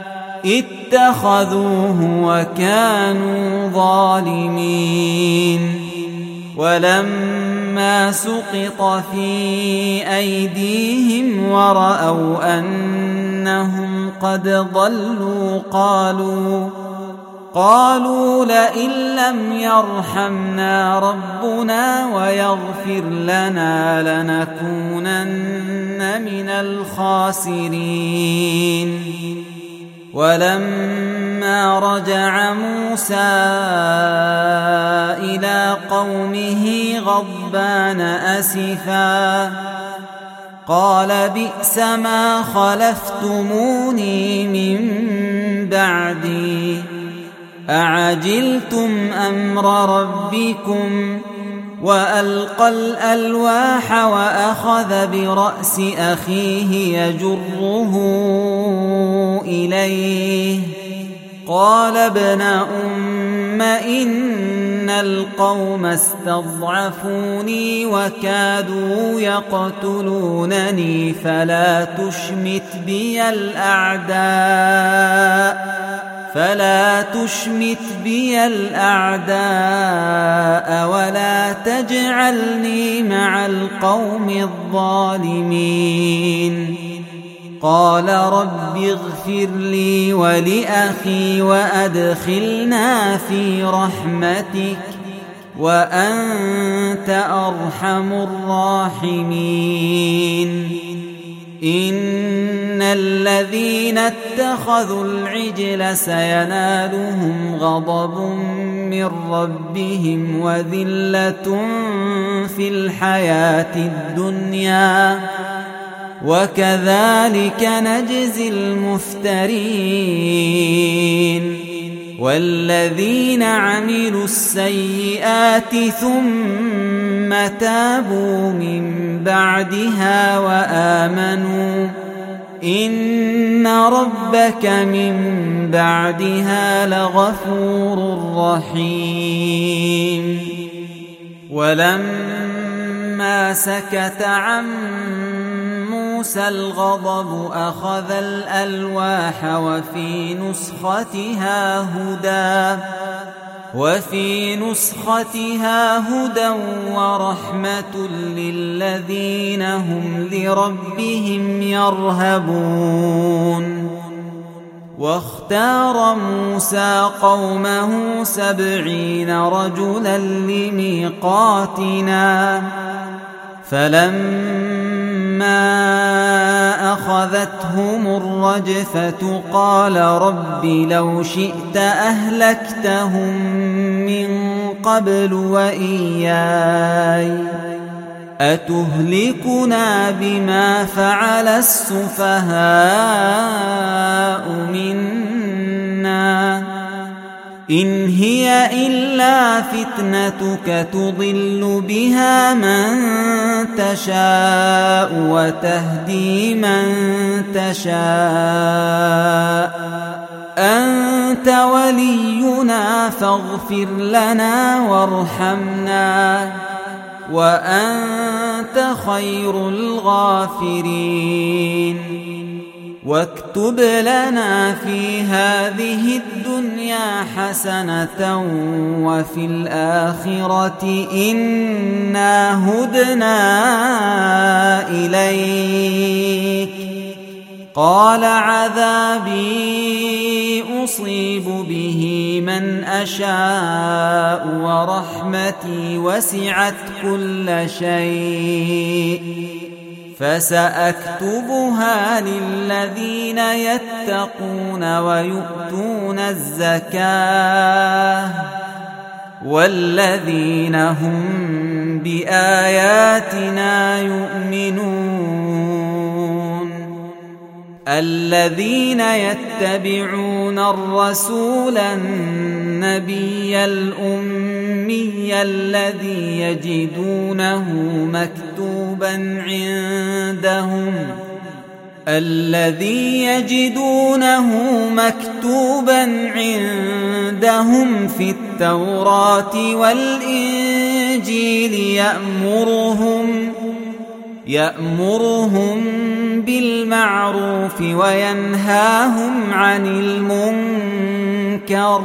اتخذوه وكانوا ظالمين ولما سقط في أيديهم ورأوا أنهم قد ضلوا قالوا لئن لم يرحمنا ربنا ويغفر لنا لنكونن من الخاسرين ولما رجع موسى إلى قومه غضبان أسفا قال بئس ما خلفتموني من بعدي أعجلتم أمر ربكم وألقى الألواح وأخذ برأس أخيه يجره إليه قال ابن أم إن القوم استضعفوني وكادوا يقتلونني فلا تشمت بي الأعداء ولا تجعلني مع القوم الظالمين قال رب اغفر لي ولأخي وأدخلنا في رحمتك وأنت أرحم الراحمين إن الذين اتخذوا العجل سينالهم غضب من ربهم وذلة في الحياة الدنيا وكذلك نجزي المفترين والذين عملوا السيئات ثم تابوا من بعدها وآمنوا إن ربك من بعدها لغفور رحيم ولما سكت عن موسى الغضب أخذ الألواح وفي نسختها هدى ورحمة للذين هم لربهم يرهبون واختار موسى قومه 70 رجلا لميقاتنا فلما أخذتهم الرجفة قال رب لو شئت أهلكتهم من قبل وإياي أتهلكنا بما فعل السفهاء منا إن هي إلا فتنتك تضل بها من تشاء وتهدي من تشاء أنت ولينا فاغفر لنا وارحمنا وأنت خير الغافرين واكتب لنا في هذه الدنيا حسنة وفي الآخرة إنا هدنا إليك قال عذابي أصيب به من أشاء ورحمتي وسعت كل شيء فسأكتبها للذين يتقون ويؤتون الزكاة والذين هم بآياتنا يؤمنون الذين يتبعون الرسول النبي الأمي الذي يجدونه مكتوبا عندهم في التوراة والإنجيل يأمرهم بالمعروف وينهاهم عن المنكر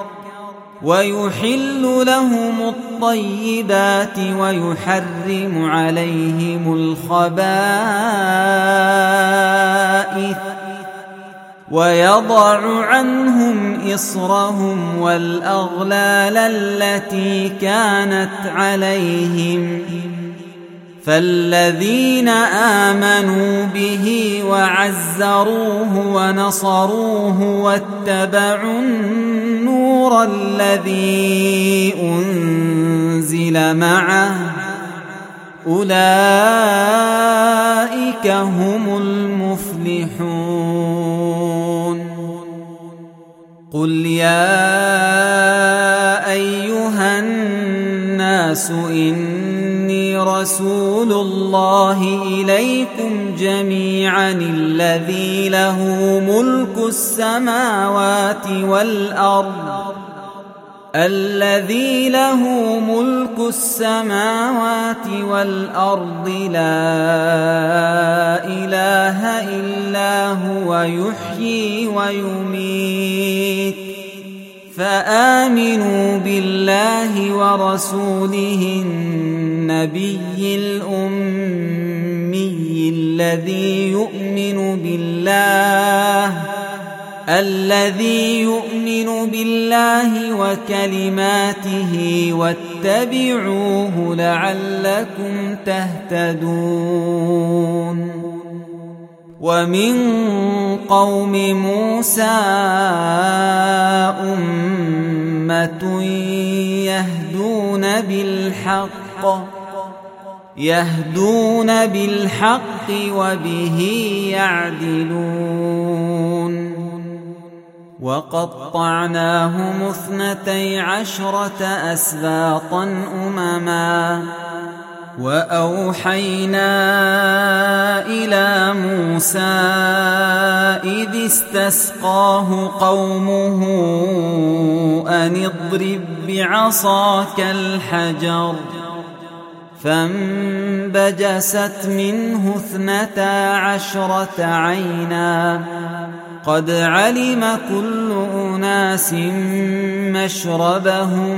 ويحل لهم الطيبات ويحرم عليهم الخبائث ويضع عنهم إصرهم والأغلال التي كانت عليهم فالذين آمنوا به وعزروه ونصروه واتبعوا النور الذي أنزل معه أولئك هم المفلحون قل يا أيها الناس إني رسول الله إليكم جميعا الذي له ملك السماوات والأرض لا إله إلا هو يحيي ويميت فآمنوا بالله ورسوله النبي الأمي الذي يؤمن بالله وكلماته واتبعوه لعلكم تهتدون ومن قوم موسى أمة يهدون بالحق وبه يعدلون وقطعناهم 12 أسباطا أمما وأوحينا إلى موسى إذ استسقاه قومه أن اضرب بعصاك الحجر فانبجست منه 12 عينا قد علم كل أناس مشربهم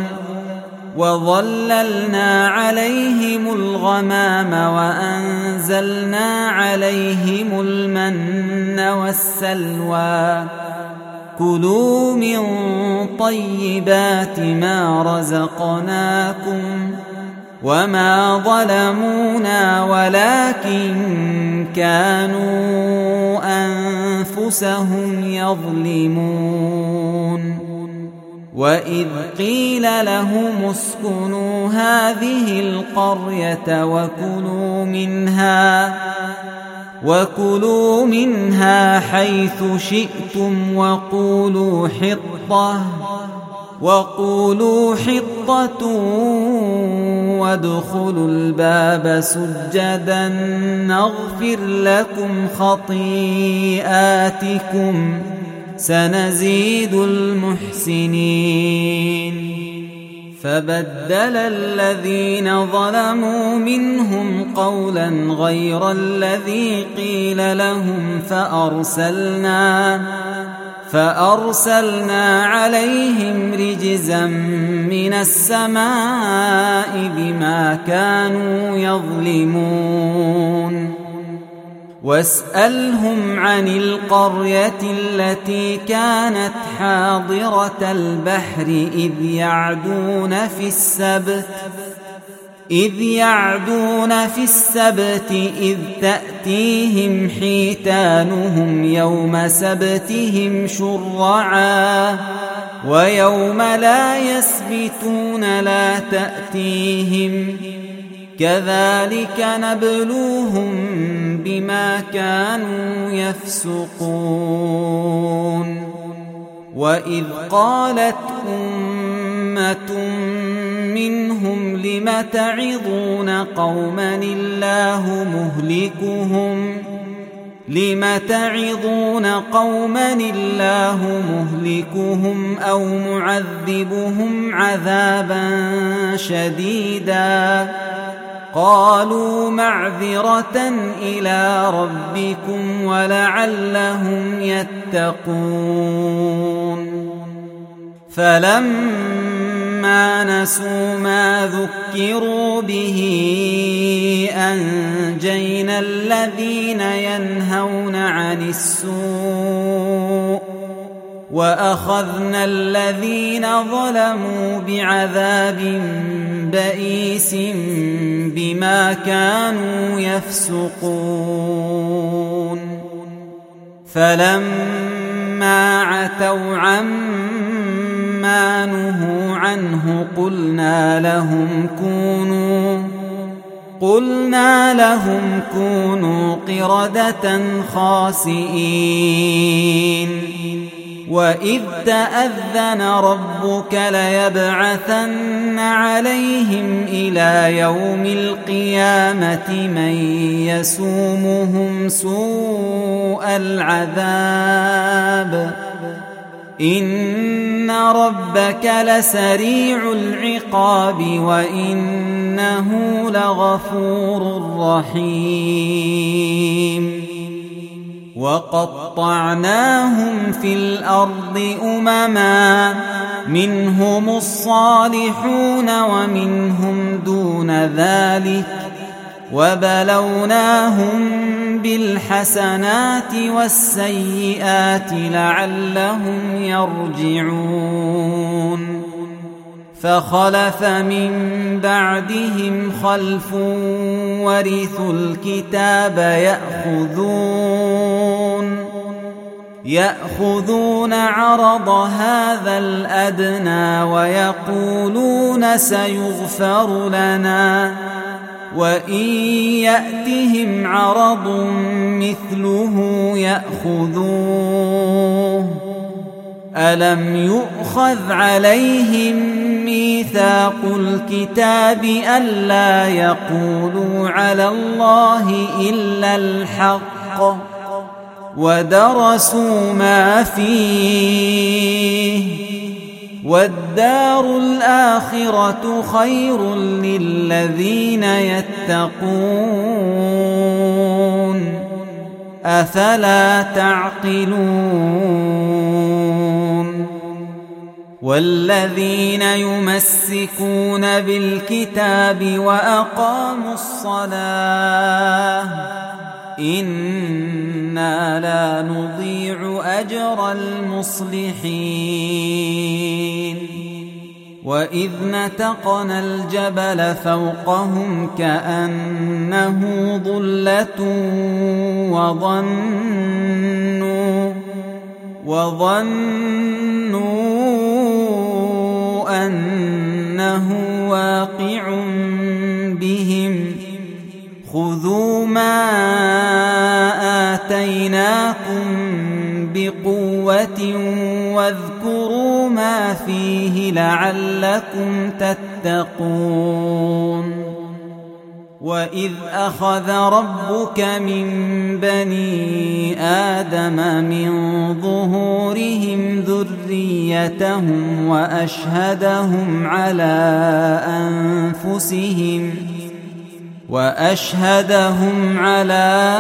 وظللنا عليهم الغمام وأنزلنا عليهم المن والسلوى كلوا من طيبات ما رزقناكم وما ظلمونا ولكن كانوا أنفسهم يظلمون وإذ قيل لهم اسكنوا هذه القرية وكلوا منها حيث شئتم وقولوا حطة وادخلوا الباب سجدا نغفر لكم خطيئاتكم سنزيد المحسنين فبدل الذين ظلموا منهم قولا غير الذي قيل لهم فأرسلنا عليهم رجزا من السماء بما كانوا يظلمون واسألهم عن القرية التي كانت حاضرة البحر إذ يعدون في السبت إذ تأتيهم حيتانهم يوم سبتهم شرعا ويوم لا يسبتون لا تأتيهم كذلك نبلوهم بما كانوا يفسقون وإذ قالت أمة منهم لم تعظون قوما الله مهلكهم أو معذبهم عذابا شديدا قالوا معذرة إلى ربكم ولعلهم يتقون فلما نسوا ما ذكروا به أنجينا الذين ينهون عن السوء وأخذنا الذين ظلموا بعذاب بئيس بما كانوا يفسقون فلما عتوا عما نهوا عنه قلنا لهم كونوا قردة خاسئين وإذ تأذن ربك ليبعثن عليهم إلى يوم القيامة من يسومهم سوء العذاب إن ربك لسريع العقاب وإنه لغفور رحيم وقطعناهم في الأرض أمما منهم الصالحون ومنهم دون ذلك وبلوناهم بالحسنات والسيئات لعلهم يرجعون فخلف من بعدهم خلف ورثوا الكتاب يأخذون عرض هذا الأدنى ويقولون سيغفر لنا وإن يأتهم عرض مثله يأخذوه ألم يؤخذ عليهم ميثاق الكتاب ألا يقولوا على الله إلا الحق ودرسوا ما فيه والدار الآخرة خير للذين يتقون أفلا تعقلون والذين يمسكون بالكتاب وأقاموا الصلاة إنا لا نضيع أجر المصلحين وإذ نتقنا الجبل فوقهم كأنه ظلة وظنوا أنه واقع بهم خذوا ما آتيناكم بقوة واذكروا ما فيه لعلكم تتقون وإذ أخذ ربك من بني آدم من ظهورهم ذريتهم وأشهدهم على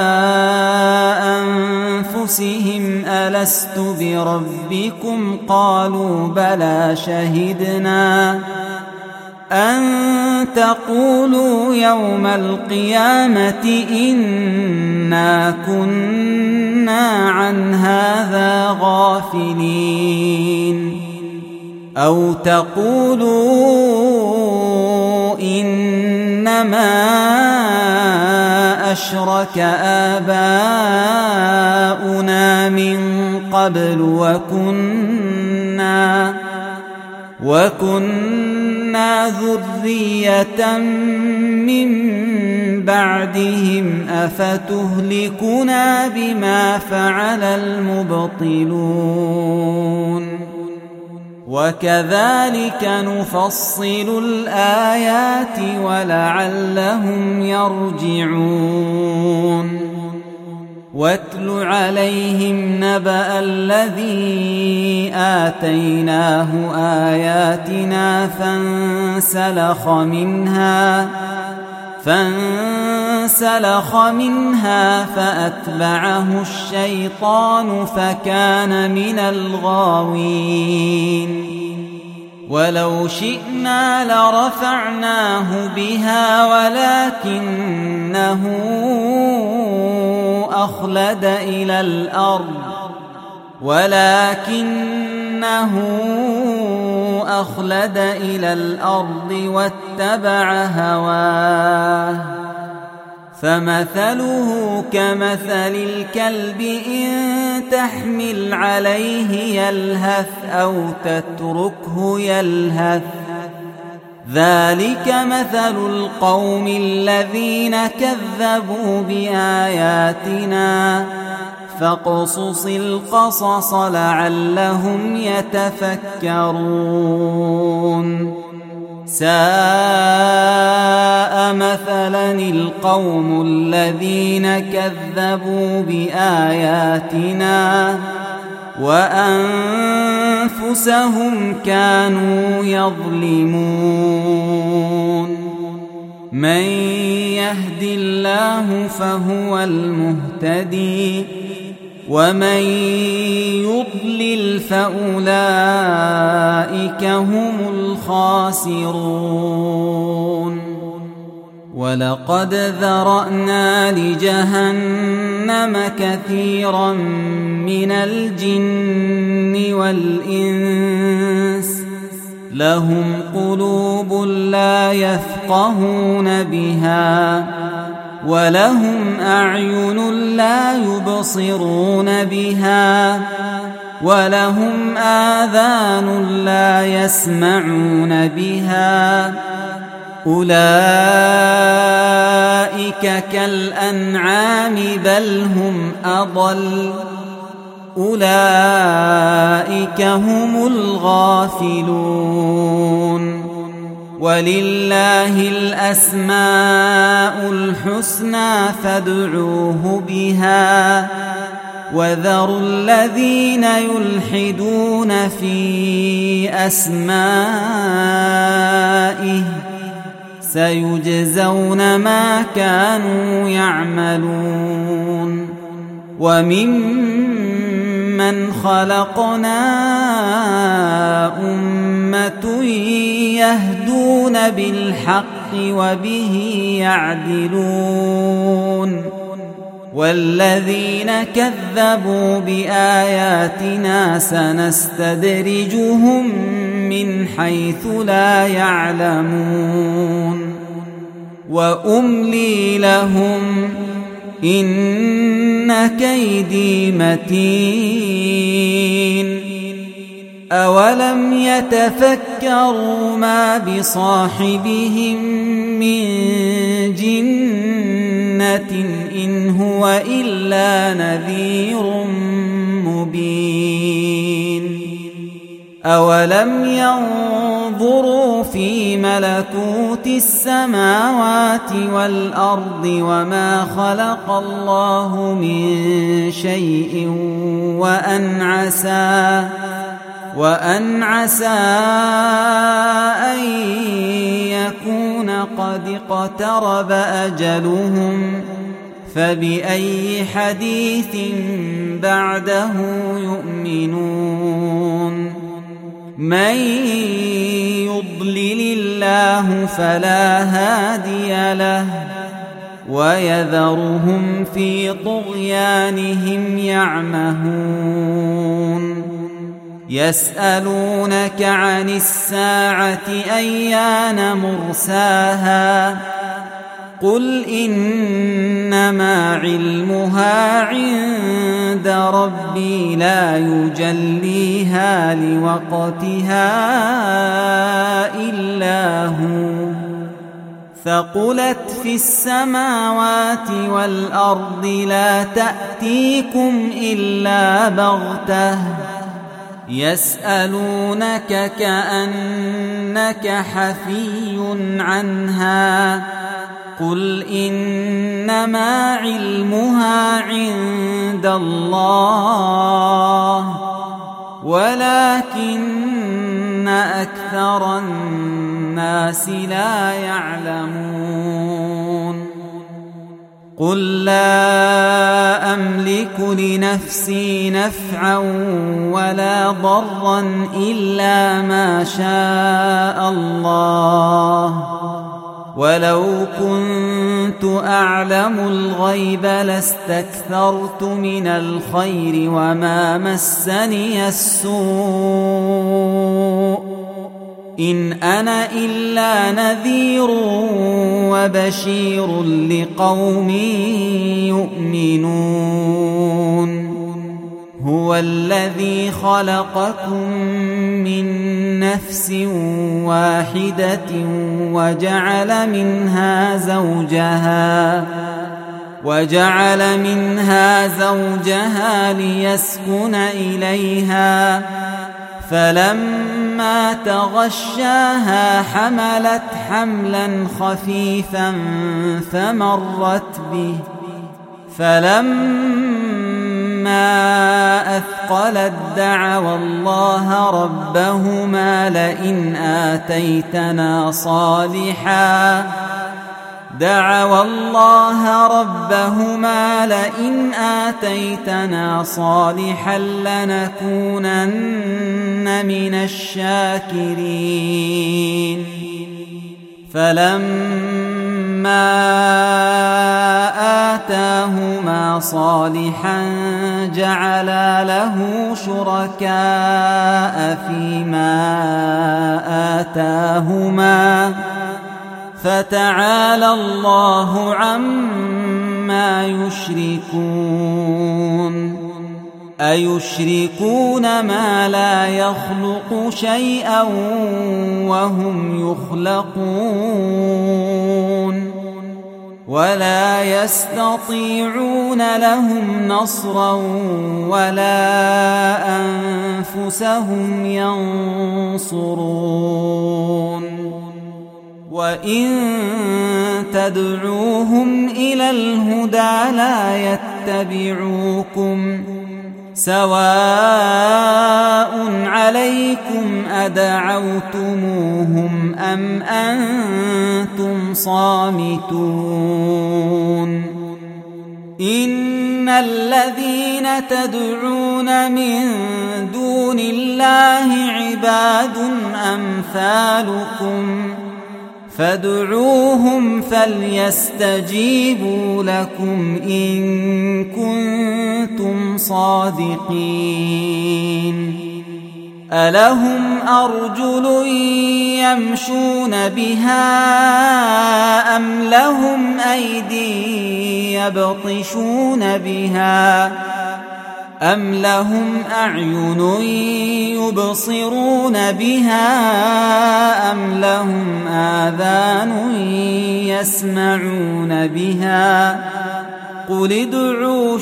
أنفسهم ألست بربكم قالوا بلى شهدنا أن تقولوا يوم القيامة إنا كنا عن هذا غافلين أو تقولوا إنما أشرك آباؤنا من قبل وكنا منها وكنا ذرية من بعدهم أفتهلكنا بما فعل المبطلون وكذلك نفصل الآيات ولعلهم يرجعون واتل عليهم نبأ الذي آتيناه آياتنا فانسلخ منها فأتبعه الشيطان فكان من الغاوين ولو شئنا لرفعناه بها ولكنه أخلد إلى الأرض واتبع هواه فمثله كمثل الكلب إن تحمل عليه يلهث أو تتركه يلهث ذلك مثل القوم الذين كذبوا بآياتنا فاقصص القصص لعلهم يتفكرون ساء مثلا القوم الذين كذبوا بآياتنا وأنفسهم كانوا يظلمون من يهد الله فهو المهتدي ومن يضلل فأولئك هم الخاسرون ولقد ذرأنا لجهنم كثيرا من الجن والإنس لهم قلوب لا يفقهون بها ولهم أعين لا يبصرون بها ولهم آذان لا يسمعون بها أولئك كالأنعام بل هم أضل أولئك هم الغافلون ولله الأسماء الحسنى فادعوه بها وذروا الذين يلحدون في أسمائه سيجزون ما كانوا يعملون وممن خلقنا أمة يهدون بالحق وبه يعدلون والذين كذبوا بآياتنا سنستدرجهم من حيث لا يعلمون وأملي لهم إن كيدي متين أولم يتفكروا ما بصاحبهم من جنة إن هو إلا نذير مبين أولم ينظروا في ملكوت السماوات والأرض وما خلق الله من شيء وأن عسى أن يكون قد اقترب أجلهم فبأي حديث بعده يؤمنون من يضلل الله فلا هادي له ويذرهم في طغيانهم يعمهون يسألونك عن الساعة أيان مرساها قل إنما علمها عند عند ربي لا يجليها لوقتها إلا هو ثقلت في السماوات والأرض لا تأتيكم إلا بغتة يسألونك كأنك حفي عنها قل إنما علمها عند الله ولكن أكثر الناس لا يعلمون قل لا أملك لنفسي نفعا ولا ضرا إلا ما شاء الله ولو كنت أعلم الغيب لاستكثرت من الخير وما مسني السوء إن أنا إلا نذير وبشير لقوم يؤمنون هو الذي خلقكم من نفس واحدة وجعل منها زوجها ليسكن إليها فلما تغشاها حملت حملا خفيفا فمرت به فلما أثقلت دعوا الله ربهما لئن آتيتنا صالحا لنكونن من الشاكرين فلما آتاهما صالحا جعلا له شركاء فيما آتاهما فتعالى الله عما يشركون أيشركون ما لا يخلق شيئا وهم يخلقون ولا يستطيعون لهم نصرا ولا أنفسهم ينصرون وإن تدعوهم إلى الهدى لا يتبعوكم سواء عليكم أدعوتموهم أم أنتم صامتون إن الذين تدعون من دون الله عباد أمثالكم فادعوهم فليستجيبوا لكم إن كنتم صادقين ألهم أرجل يمشون بها أم لهم أيدي يبطشون بها أم لهم أعين يبصرون بها أم لهم آذان يسمعون بها قل ادعوا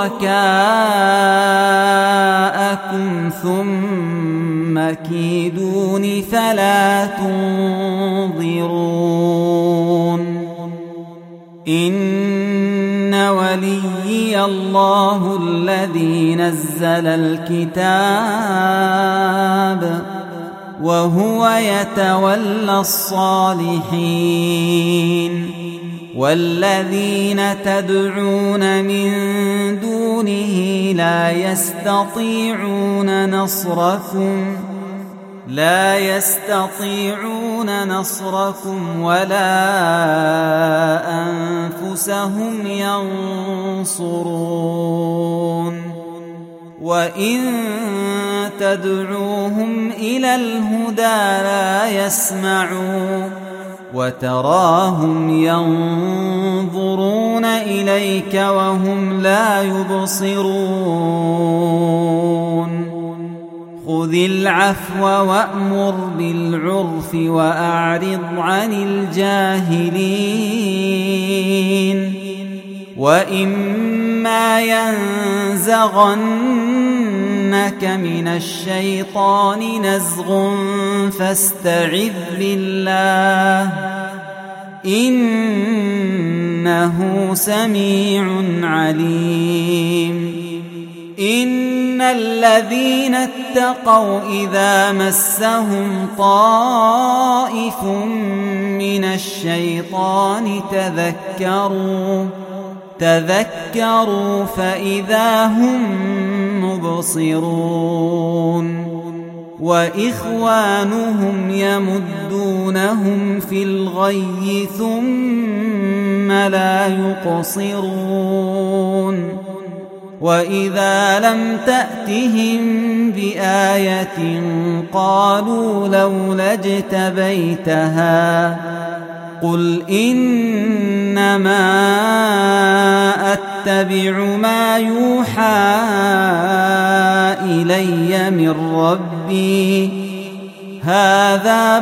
شركاءكم ثم كيدون فلا تنظرون إن وليي الله الذي نزل الكتاب وهو يتولى الصالحين والذين تدعون من دونه لا يستطيعون نصركم ولا أنفسهم ينصرون وإن تدعوهم إلى الهدى لا يسمعوا وتراهم ينظرون إليك وهم لا يبصرون خذ العفو وأمر بالعرف وأعرض عن الجاهلين وإما ينزغنك من الشيطان نزغ فاستعذ بالله إنه سميع عليم إن الذين اتقوا إذا مسهم طائف من الشيطان تذكروا فإذا هم مبصرون وإخوانهم يمدونهم في الغي ثم لا يقصرون وإذا لم تأتهم بآية قالوا لولا اجتبيتها قل إنما أتبع ما يوحى إلي من ربي هذا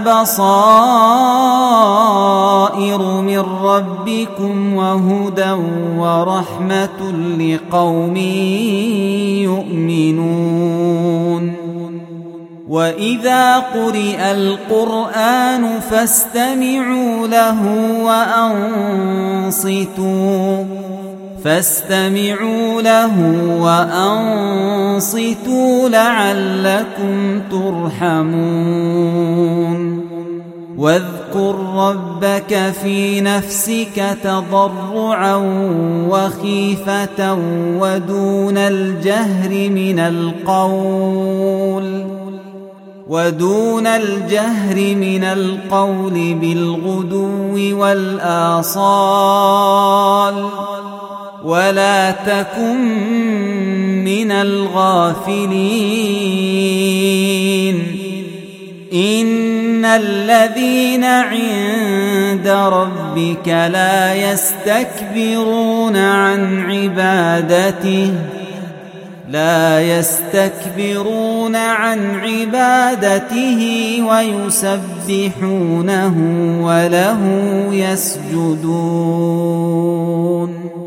بصائر من ربكم وهدى ورحمة لقوم يؤمنون وإذا قرئ القرآن فاستمعوا له وأنصتوا لعلكم ترحمون واذكر ربك في نفسك تضرعا وخيفة ودون الجهر من القول بالغدو والآصال ولا تكن من الغافلين إن الذين عند ربك لا يستكبرون عن عبادته ويسبحونه وله يسجدون